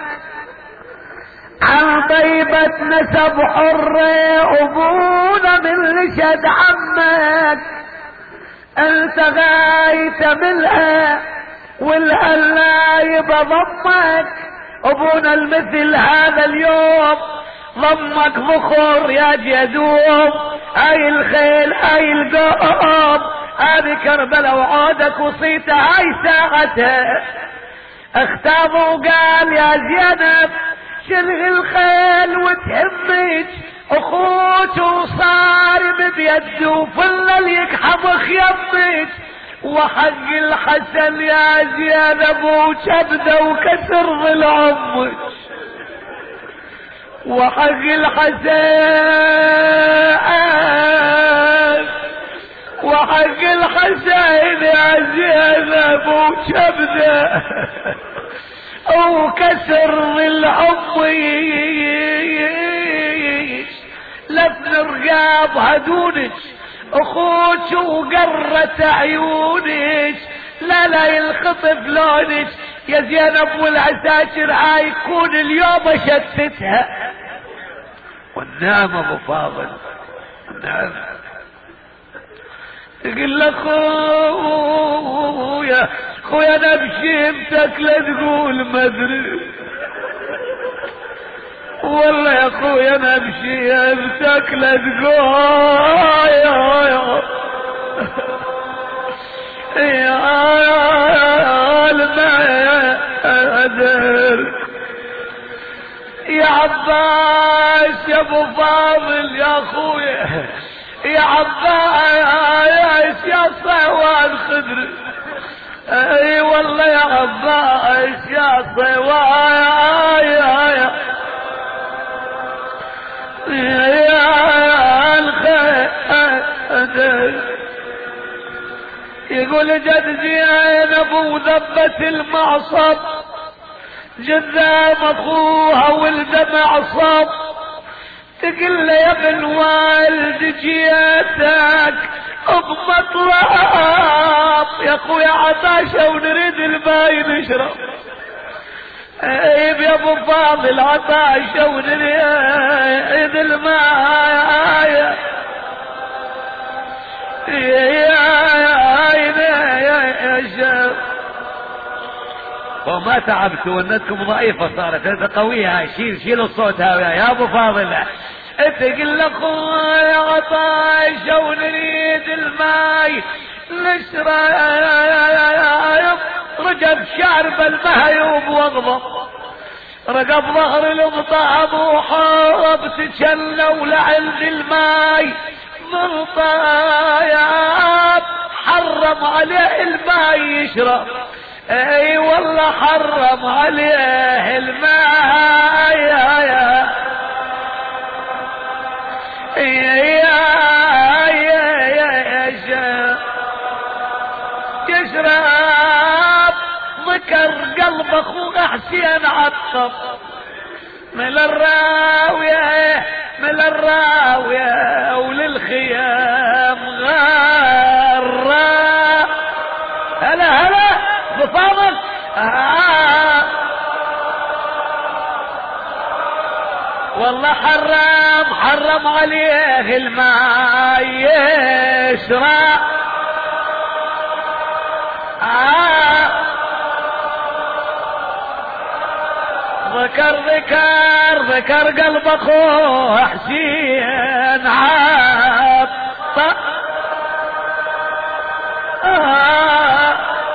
عن طيبة نسب حرة أبونا من لشد عمك، انت غايت منها والهلا يبقى ضمك أبونا المثل هذا اليوم ضمك بخور يا جدوم، اي الخيل اي القوم هذه كربلاء وعودك وصيته هاي ساعتها. اختاب وقال يا زينب شلغي الخيل وتهمج اخوك وصارم بيده وفلل يكحبخ يمك، وحق الحسن يا زينب وشبده وكسر ضلع امك، وحق الحسين وحق الحسين يا زينب وشبده وكسر العميش، لفن رقاب هدونك اخوك وقرت عيونك، لا لا ينخطف لونك يا زينب والعساكر هاي يكون اليوم شتتها. والنعم ابو فاضل النعم. تقول لك خويا خويا انا بشيمتك لا تقول ما ادري، والله يا خويا انا بشيمتك لا تقول يا يا المعدر يا عباس يا ابو فاضل يا خويا يا عباس يا صوان خضر، اي والله يا عباس يا صوان يا يا يا الخدر. يقول جد زينب وذبت المعصب جذام اخوها ولد معصب، تقول له يا ابن والد جيتك بمطلب يا اخويا عطاشة ونريد الماي نشرب، ايب يا ابو فاضل عطاشة ونريد الماي يا يا شاب. وما تعبت ونتكم ضعيفة صارت انت قوية هاي، شيل شيل الصوت هاي يا ابو فاضل. تقول لك يا عطاشة ونريد الماي نشرب، رجب شعر المهيوب واغضب، رقب ظهر المطعم وحارب تشلى ولعند الماي من طايب حرم عليه الماي يشرب، اي والله حرم عليه الماء يا يا يا يا يا يشرب. ذكر قلب اخوه حسين عطف من الراوية من الراوية وللخيام غارة. هلا هلا بفاضل آه. والله حرم حرم عليه الماء يشرب، آه ذكر ذكر ذكر قلب اخوه حسين عاب آه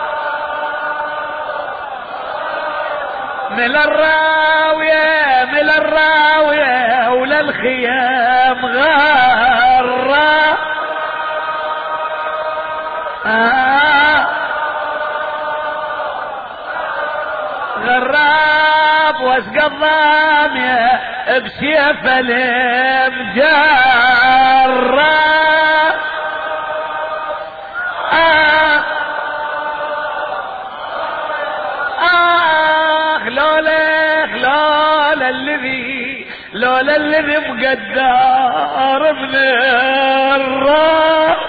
من الراوية من الراوية ولا الخيام غارة آه غراب واسقى الضامية بسيف المجرة آه آه لولا لولا الذي لولا الذي مقدر من الرا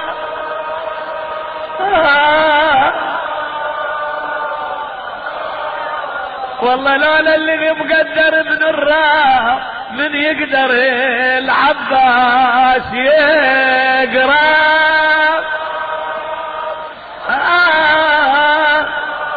آه والله لولا الذي مقدر من الرا من يقدر العباس يقرا آه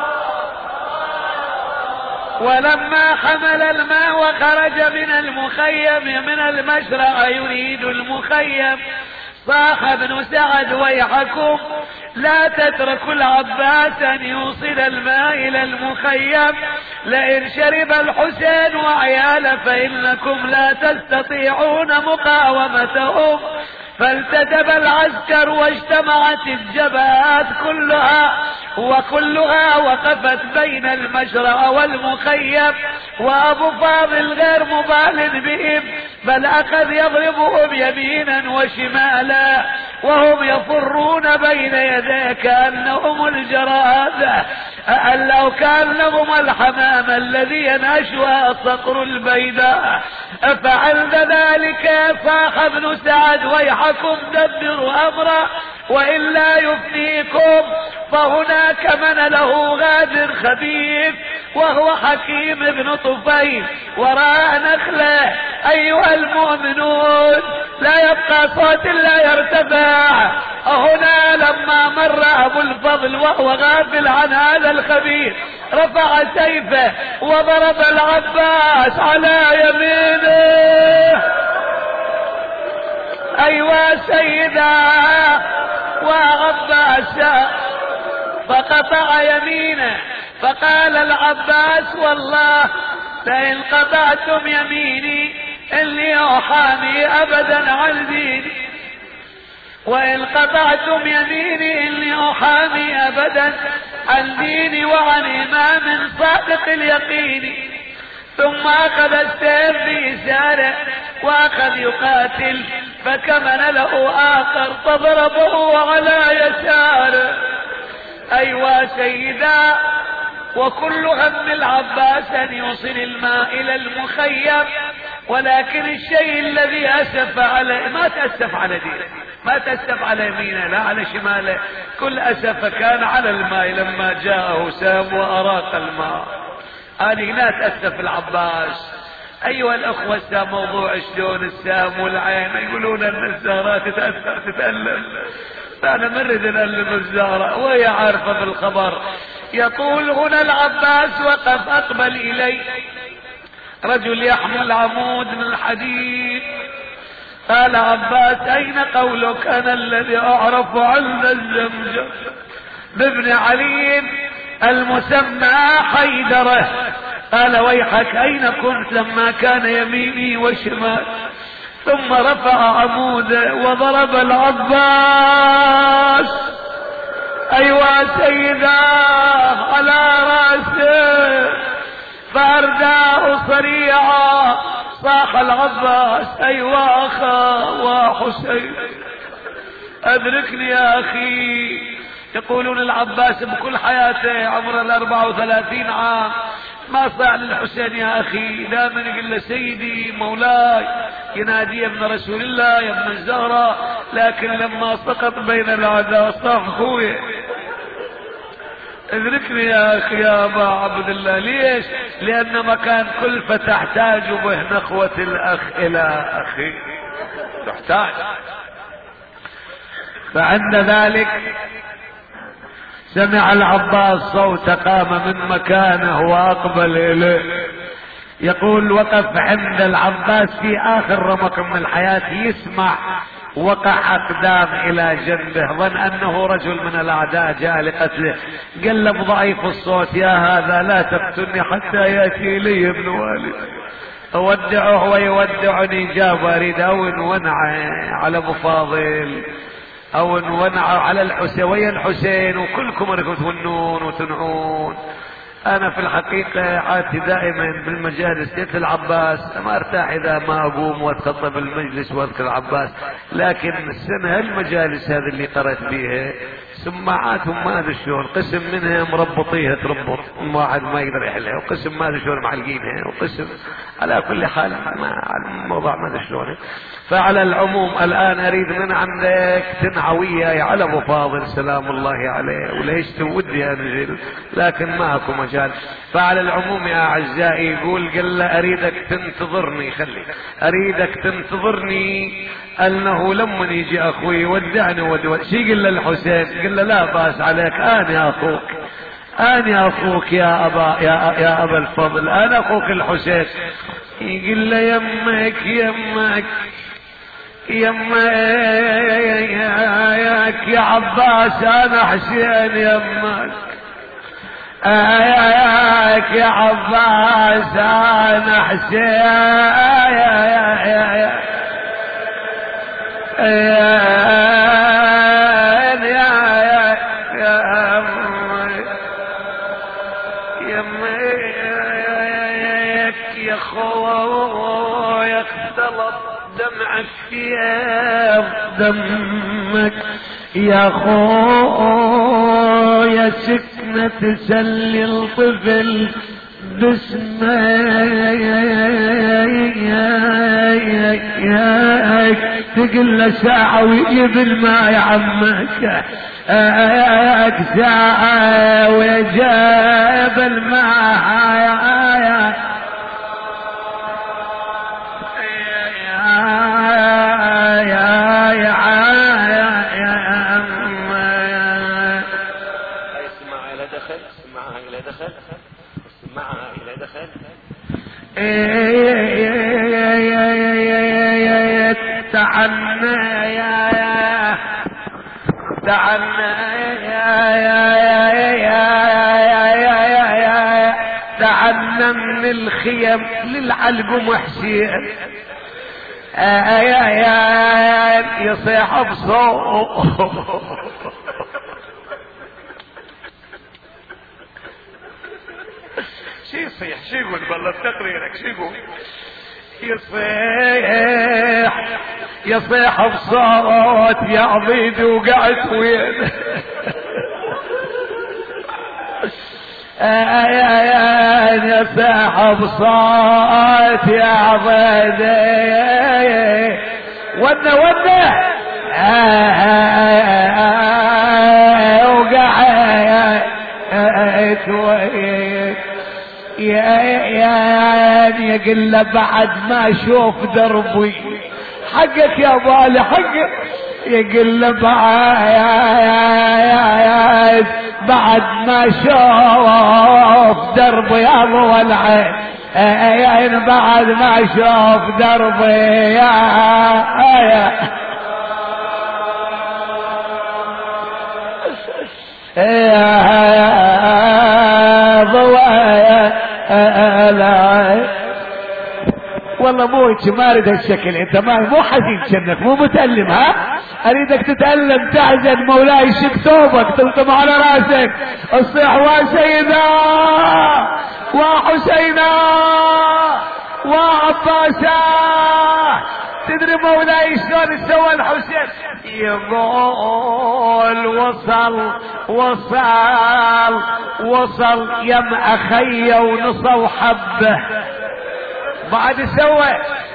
ولما حمل الماء وخرج من المخيم من المشرع يريد المخيم صاح ابن سعد ويحكم لا تتركوا العباس ان يوصل الماء الى المخيم لئن شرب الحسين وعياله فانكم لا تستطيعون مقاومتهم فالتدب العسكر واجتمعت الجبهات كلها وكلها وقفت بين المشرع والمخيم وابو فاضل غير مبال بهم بل اخذ يضربهم يمينا وشمالا وهم يفرون بين يديه كانهم الجراد لو كانهم الحمام الذي يناشها صقر البيداء فعند ذلك صاح ابن سعد ويحكم دبروا امره والا يفنيكم فهناك من له غادر خبيث وهو حكيم بن طفيل وراء نخله ايها المؤمنون لا يبقى صوت لا يرتفع هنا لما مر ابو الفضل وهو غافل عن هذا الخبيث رفع سيفه وضرب العباس على يمينه ايوا سيدا وعباس فقطع يمينه فقال العباس والله لئن قطعتم يميني اني احامي ابدا عن ديني وان قطعتم يميني اني احامي ابدا عن ديني وعن امام صادق اليقين ثم اخذ السيف بيساره واخذ يقاتل فكمن له اخر فضربه على يساره ايوا سيدا وكل هم العباس ان يوصل الماء الى المخيم ولكن الشيء الذي اسف عليه ما تاسف على دينه ما تاسف على يمينه لا على شماله كل اسف كان على الماء لما جاءه سام واراق الماء هذه لا تاسف العباس ايها الاخوه السام موضوع شلون السام والعين يقولون ان الزهراء تتاثر تتالم انا مرد نألم الزهراء وهي عارفه بالخبر يقول هنا العباس وقف اقبل الي رجل يحمل عمود من الحديد قال عباس اين قولك انا الذي اعرف عند الزمجم بابن علي المسمى حيدره قال ويحك اين كنت لما كان يميني وشمال ثم رفع عموده وضرب العباس ايوا سيداه على راسه فارداه صريعا صاح العباس ايوا اخا وحسين ادركني يا اخي يقولون العباس بكل حياته عمره الاربعة وثلاثين عام ما صاع للحسين يا اخي دائما يقول له سيدي مولاي ينادي ابن رسول الله يا ابن الزهراء لكن لما سقط بين الاعداء صاح اخوي ادركني يا اخي يا ابا عبد الله ليش لان مكان كلفة تحتاج به نخوة الاخ الى اخي تحتاج فعند ذلك سمع العباس صوت قام من مكانه واقبل اليه. يقول وقف عند العباس في اخر رمق من الحياة يسمع وقع اقدام الى جنبه، ظن انه رجل من الاعداء جاء لقتله. قال له بضعيف الصوت يا هذا لا تقتلني حتى ياتي لي ابن والدي اودعه ويودعني. جاب اريد او ونع على ابو فاضل او ونع على الحسين ويا الحسين وكلكم انكم تونون وتنعون. انا في الحقيقة عادتي دائما بالمجالس جيت العباس ما ارتاح اذا ما اقوم واتخطى بالمجلس واذكر العباس، لكن السنة هالمجالس هذه اللي قرأت بيها سماعاتهم ما ادري شلون، قسم منها مربطيها تربط واحد ما يقدر يحلها، وقسم ما ادري شلون معلقينها، وقسم على كل حال ما الموضوع ما ادري شلون. فعلى العموم الان اريد من عندك تنعوية على ابو فاضل سلام الله عليه، وليش ودي انزل لكن ما اكو مجال. فعلى العموم يا اعزائي يقول قال له اريدك تنتظرني، خلي اريدك تنتظرني انه لما يجي اخوي ودعني ودعني. شي قال له الحسين؟ قال له لا باس عليك انا اخوك، انا اخوك يا ابا يا, يا ابا الفضل، انا اخوك الحسين. يقول له يمك يمك يمك يا عباس انا حسين يمك اياك يا عباس انا حسين يا يا يا يا يا خويا اختلط دمعك في دمك يا خويا سكنة تسلي الطفل باسمك تقل له ساعة ويجيب الماء يا عمك ساعة ويجاب الماء تعنا يا يا تعنا يا يا يا يا يا تعنا من الخيم للعلقم حسين يا يا يصيح بصوت شي يصيح شي يقول بالله تقريرك شي يقول يصيح يصيح بصوت يا عبيد وقعت وين يصيح بصوت يا عبيد ونا ونا وقعت وين يا يا يقول له بعد ما اشوف دربي حقك يا بالي حقك يقول له بعد بعد ما اشوف دربي ابو العين بعد ما اشوف دربي يا يا والله مو هيك ما اريد هالشكل، انت ما مو حزين شنك مو متألم، ها اريدك تتألم تحزن مولاي يشق ثوبك تلطم على راسك الصيح وسيدا وحسينا وعباسا. تدري مولاي شلون سوى الحسين؟ يقول وصل وصل وصل يم اخي ونصوا حبه بعد سوى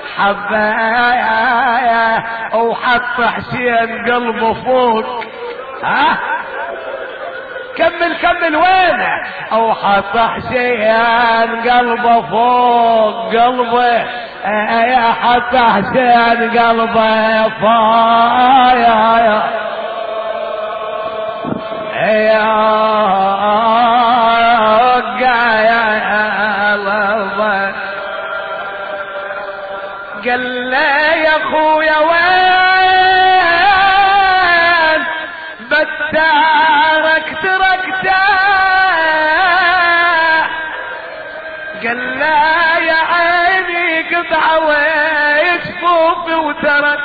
حبايا وحط حسين قلبه فوق. ها كمل كمل وينه؟ او حط حسين قلبه فوق قلبه يا حط حسين قلبه فوق يا يا قال له يا اخويا وين بدارك تركته قال له يا عيني قطعه ويشفوفي وترك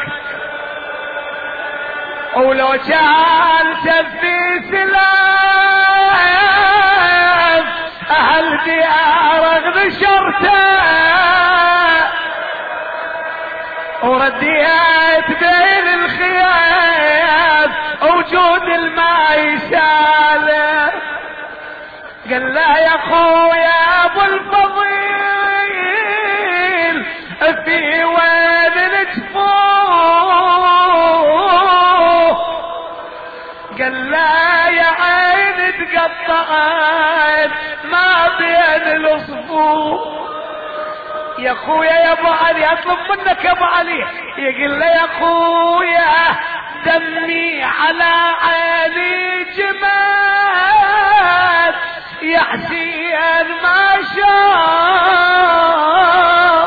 ولو كان شفي سلاف اهل ديارك نشرته ورديت بين الخيام وجود الماء يساله قال له يا اخويا ابو الفضيل في وين الجفوف قال له يا عين تقطعت ما بين الصفوف يا اخويا يا ابو علي اطلب منك يا ابو علي يقول له يا اخويا دمي على عيني جمال يا حسين ما شاف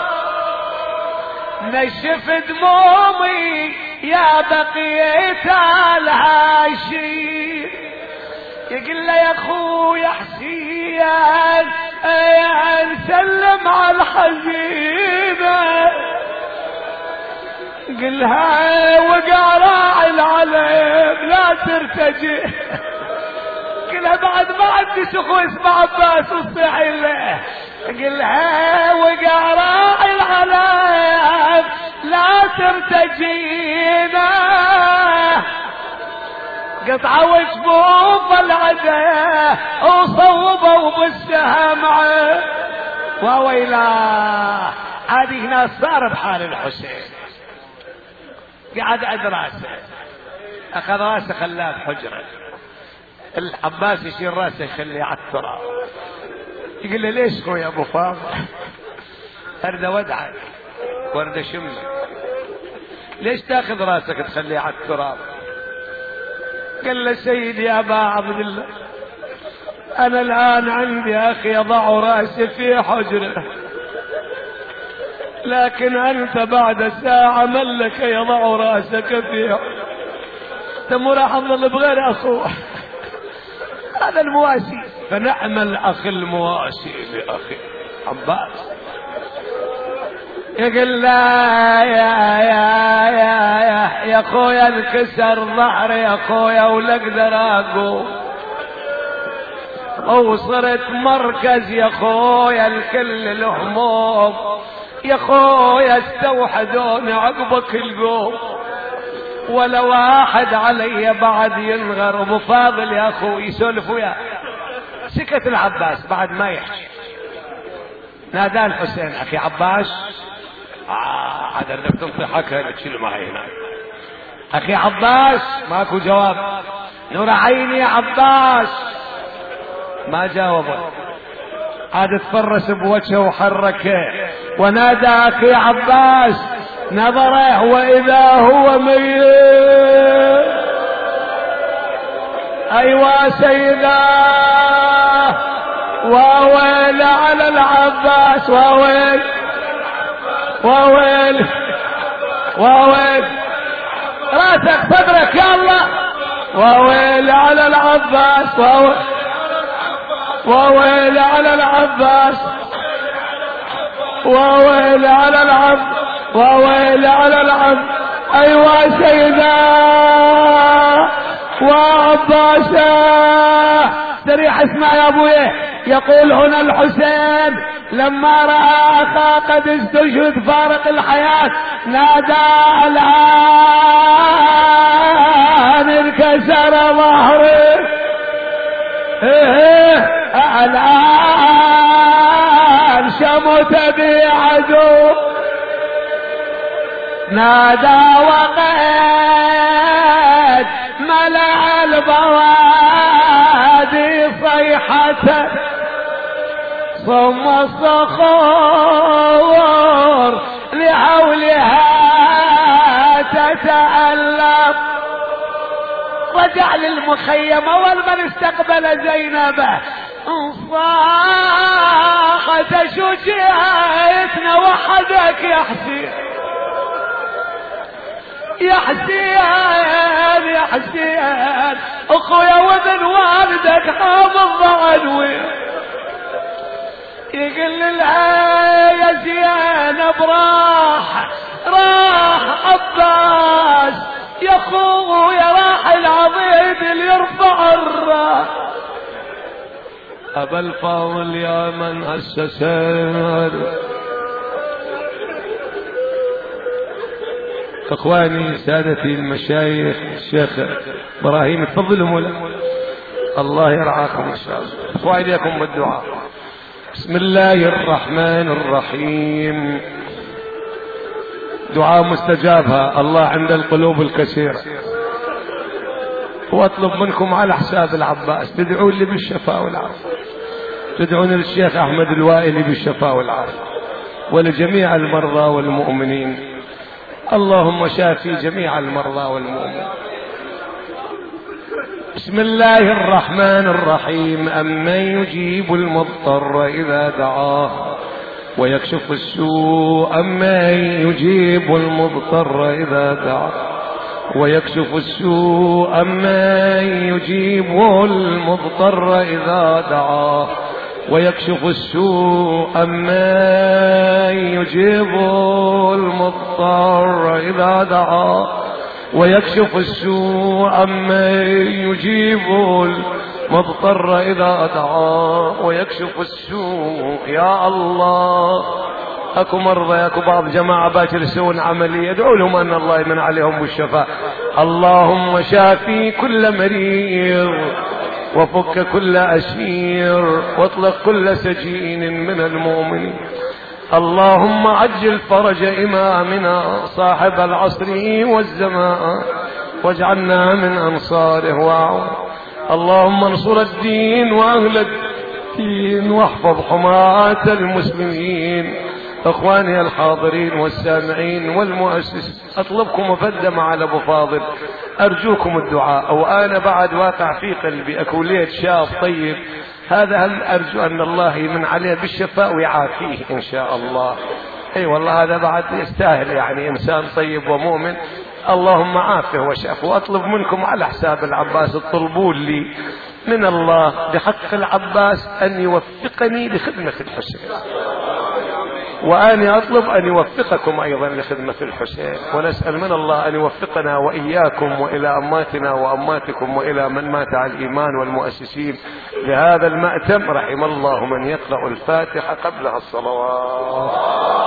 نشف دمومي يا بقية الهاشم يقول له يا اخويا حسين نسلم على الحبيبة قلها وقع راعي العلم لا ترتجي قلها بعد ما عندي شخو اسمه عباس وصيحي له قلها وقع راعي العلم لا ترتجينا قطعة وشفوف العدا وصوبوا بالسهمعة وويلاه هذه هنا صار بحال الحسين قعد عند راسه اخذ راسه خلاه بحجره العباس يشيل راسه يخليه على التراب يقول له ليش خويا ابو فاضل ارد ودعك وارد شمك ليش تاخذ راسك تخليه على التراب قال له سيدي يا ابا عبد الله انا الان عندي اخي يضع راسي في حجره لكن انت بعد ساعة من لك يضع راسك في تم راح اظل بغير اخوه هذا المواسي فنعم الاخ المواسي لاخي عباس يقول لا يا يا يا يا يا اخويا انكسر ظهري يا اخويا ولا اقدر اقوم وصرت مركز يا اخويا الكل الهموم يا اخويا استوحدوني عقبك القوم ولا واحد علي بعد ينغر ابو فاضل يا اخوي يسولف وياه سكت العباس بعد ما يحكي نادى الحسين اخي عباس آه هذا انك تنطي حكى تشيل معي هناك اخي عباس ماكو جواب نور عيني يا عباس ما جاوبه عاد تفرس بوجهه وحركه ونادى اخي عباس نظره واذا هو ميت ايوا سيدا وويل على العباس وويل وويل وويل راسك صدرك يا الله وويل على العباس وويل وويل على العباس وويل على العبد وويل على العبد ايوا سيدا وعباسا استريح اسمع يا ابويا يقول هنا الحسين لما راى اخاه قد استشهد فارق الحياه نادى الان انكسر ظهره الان شمت بي عدو نادى وقد ملأ البوادي صيحته ثم الصخور لحولها تتألم رجع للمخيم اول من استقبل زينب صاخت شجاعتنا وحدك يا حسين يا حسين يا حسين اخويا وابن والدك حافظ عنوي يقول لها يا زينب راح راح عباس يا اخويا راح العضيد اللي يرفع الراس ابا الفاضل يا من اسس اخواني سادتي المشايخ الشيخ ابراهيم تفضلوا مولا الله يرعاكم ان شاء الله وايديكم بالدعاء. بسم الله الرحمن الرحيم. دعاء مستجابها الله عند القلوب الكثيرة، واطلب منكم على حساب العباس تدعون لي بالشفاء والعافية، تدعون للشيخ احمد الوائلي بالشفاء والعافية ولجميع المرضى والمؤمنين. اللهم شافي جميع المرضى والمؤمنين. بسم الله الرحمن الرحيم. أمن يجيب المضطر إذا دعاه ويكشف السوء أمن يجيب المضطر إذا دعاه ويكشف السوء أمن يجيب المضطر إذا دعاه ويكشف السوء أمن يجيب المضطر إذا دعاه ويكشف السوء أمن يجيب المضطر إذا دعاه ويكشف السوء. يا الله اكو مرضى اكو بعض جماعة باكر يسوون عملية ادعوا لهم ان الله يمن عليهم بالشفاء. اللهم شافي كل مريض وفك كل أسير واطلق كل سجين من المؤمنين. اللهم عجل فرج إمامنا صاحب العصر والزمان واجعلنا من أنصاره وأعوانه. اللهم انصر الدين وأهل الدين واحفظ حماة المسلمين. اخواني الحاضرين والسامعين والمؤسس اطلبكم مقدمة على ابو فاضل، ارجوكم الدعاء وانا بعد واقع في قلبي اكو ليت شاب طيب هذا هل ارجو ان الله يمن عليه بالشفاء ويعافيه ان شاء الله. اي والله هذا بعد يستاهل يعني انسان طيب ومؤمن. اللهم عافه وشافه. واطلب منكم على حساب العباس اطلبوا لي من الله بحق العباس ان يوفقني لخدمة الحسين، وأنا أطلب أن يوفقكم أيضا لخدمة الحسين، ونسأل من الله أن يوفقنا وإياكم وإلى أماتنا وأماتكم وإلى من مات على الإيمان والمؤسسين لهذا المأتم. رحم الله من يقرأ الفاتحة قبلها الصلوات.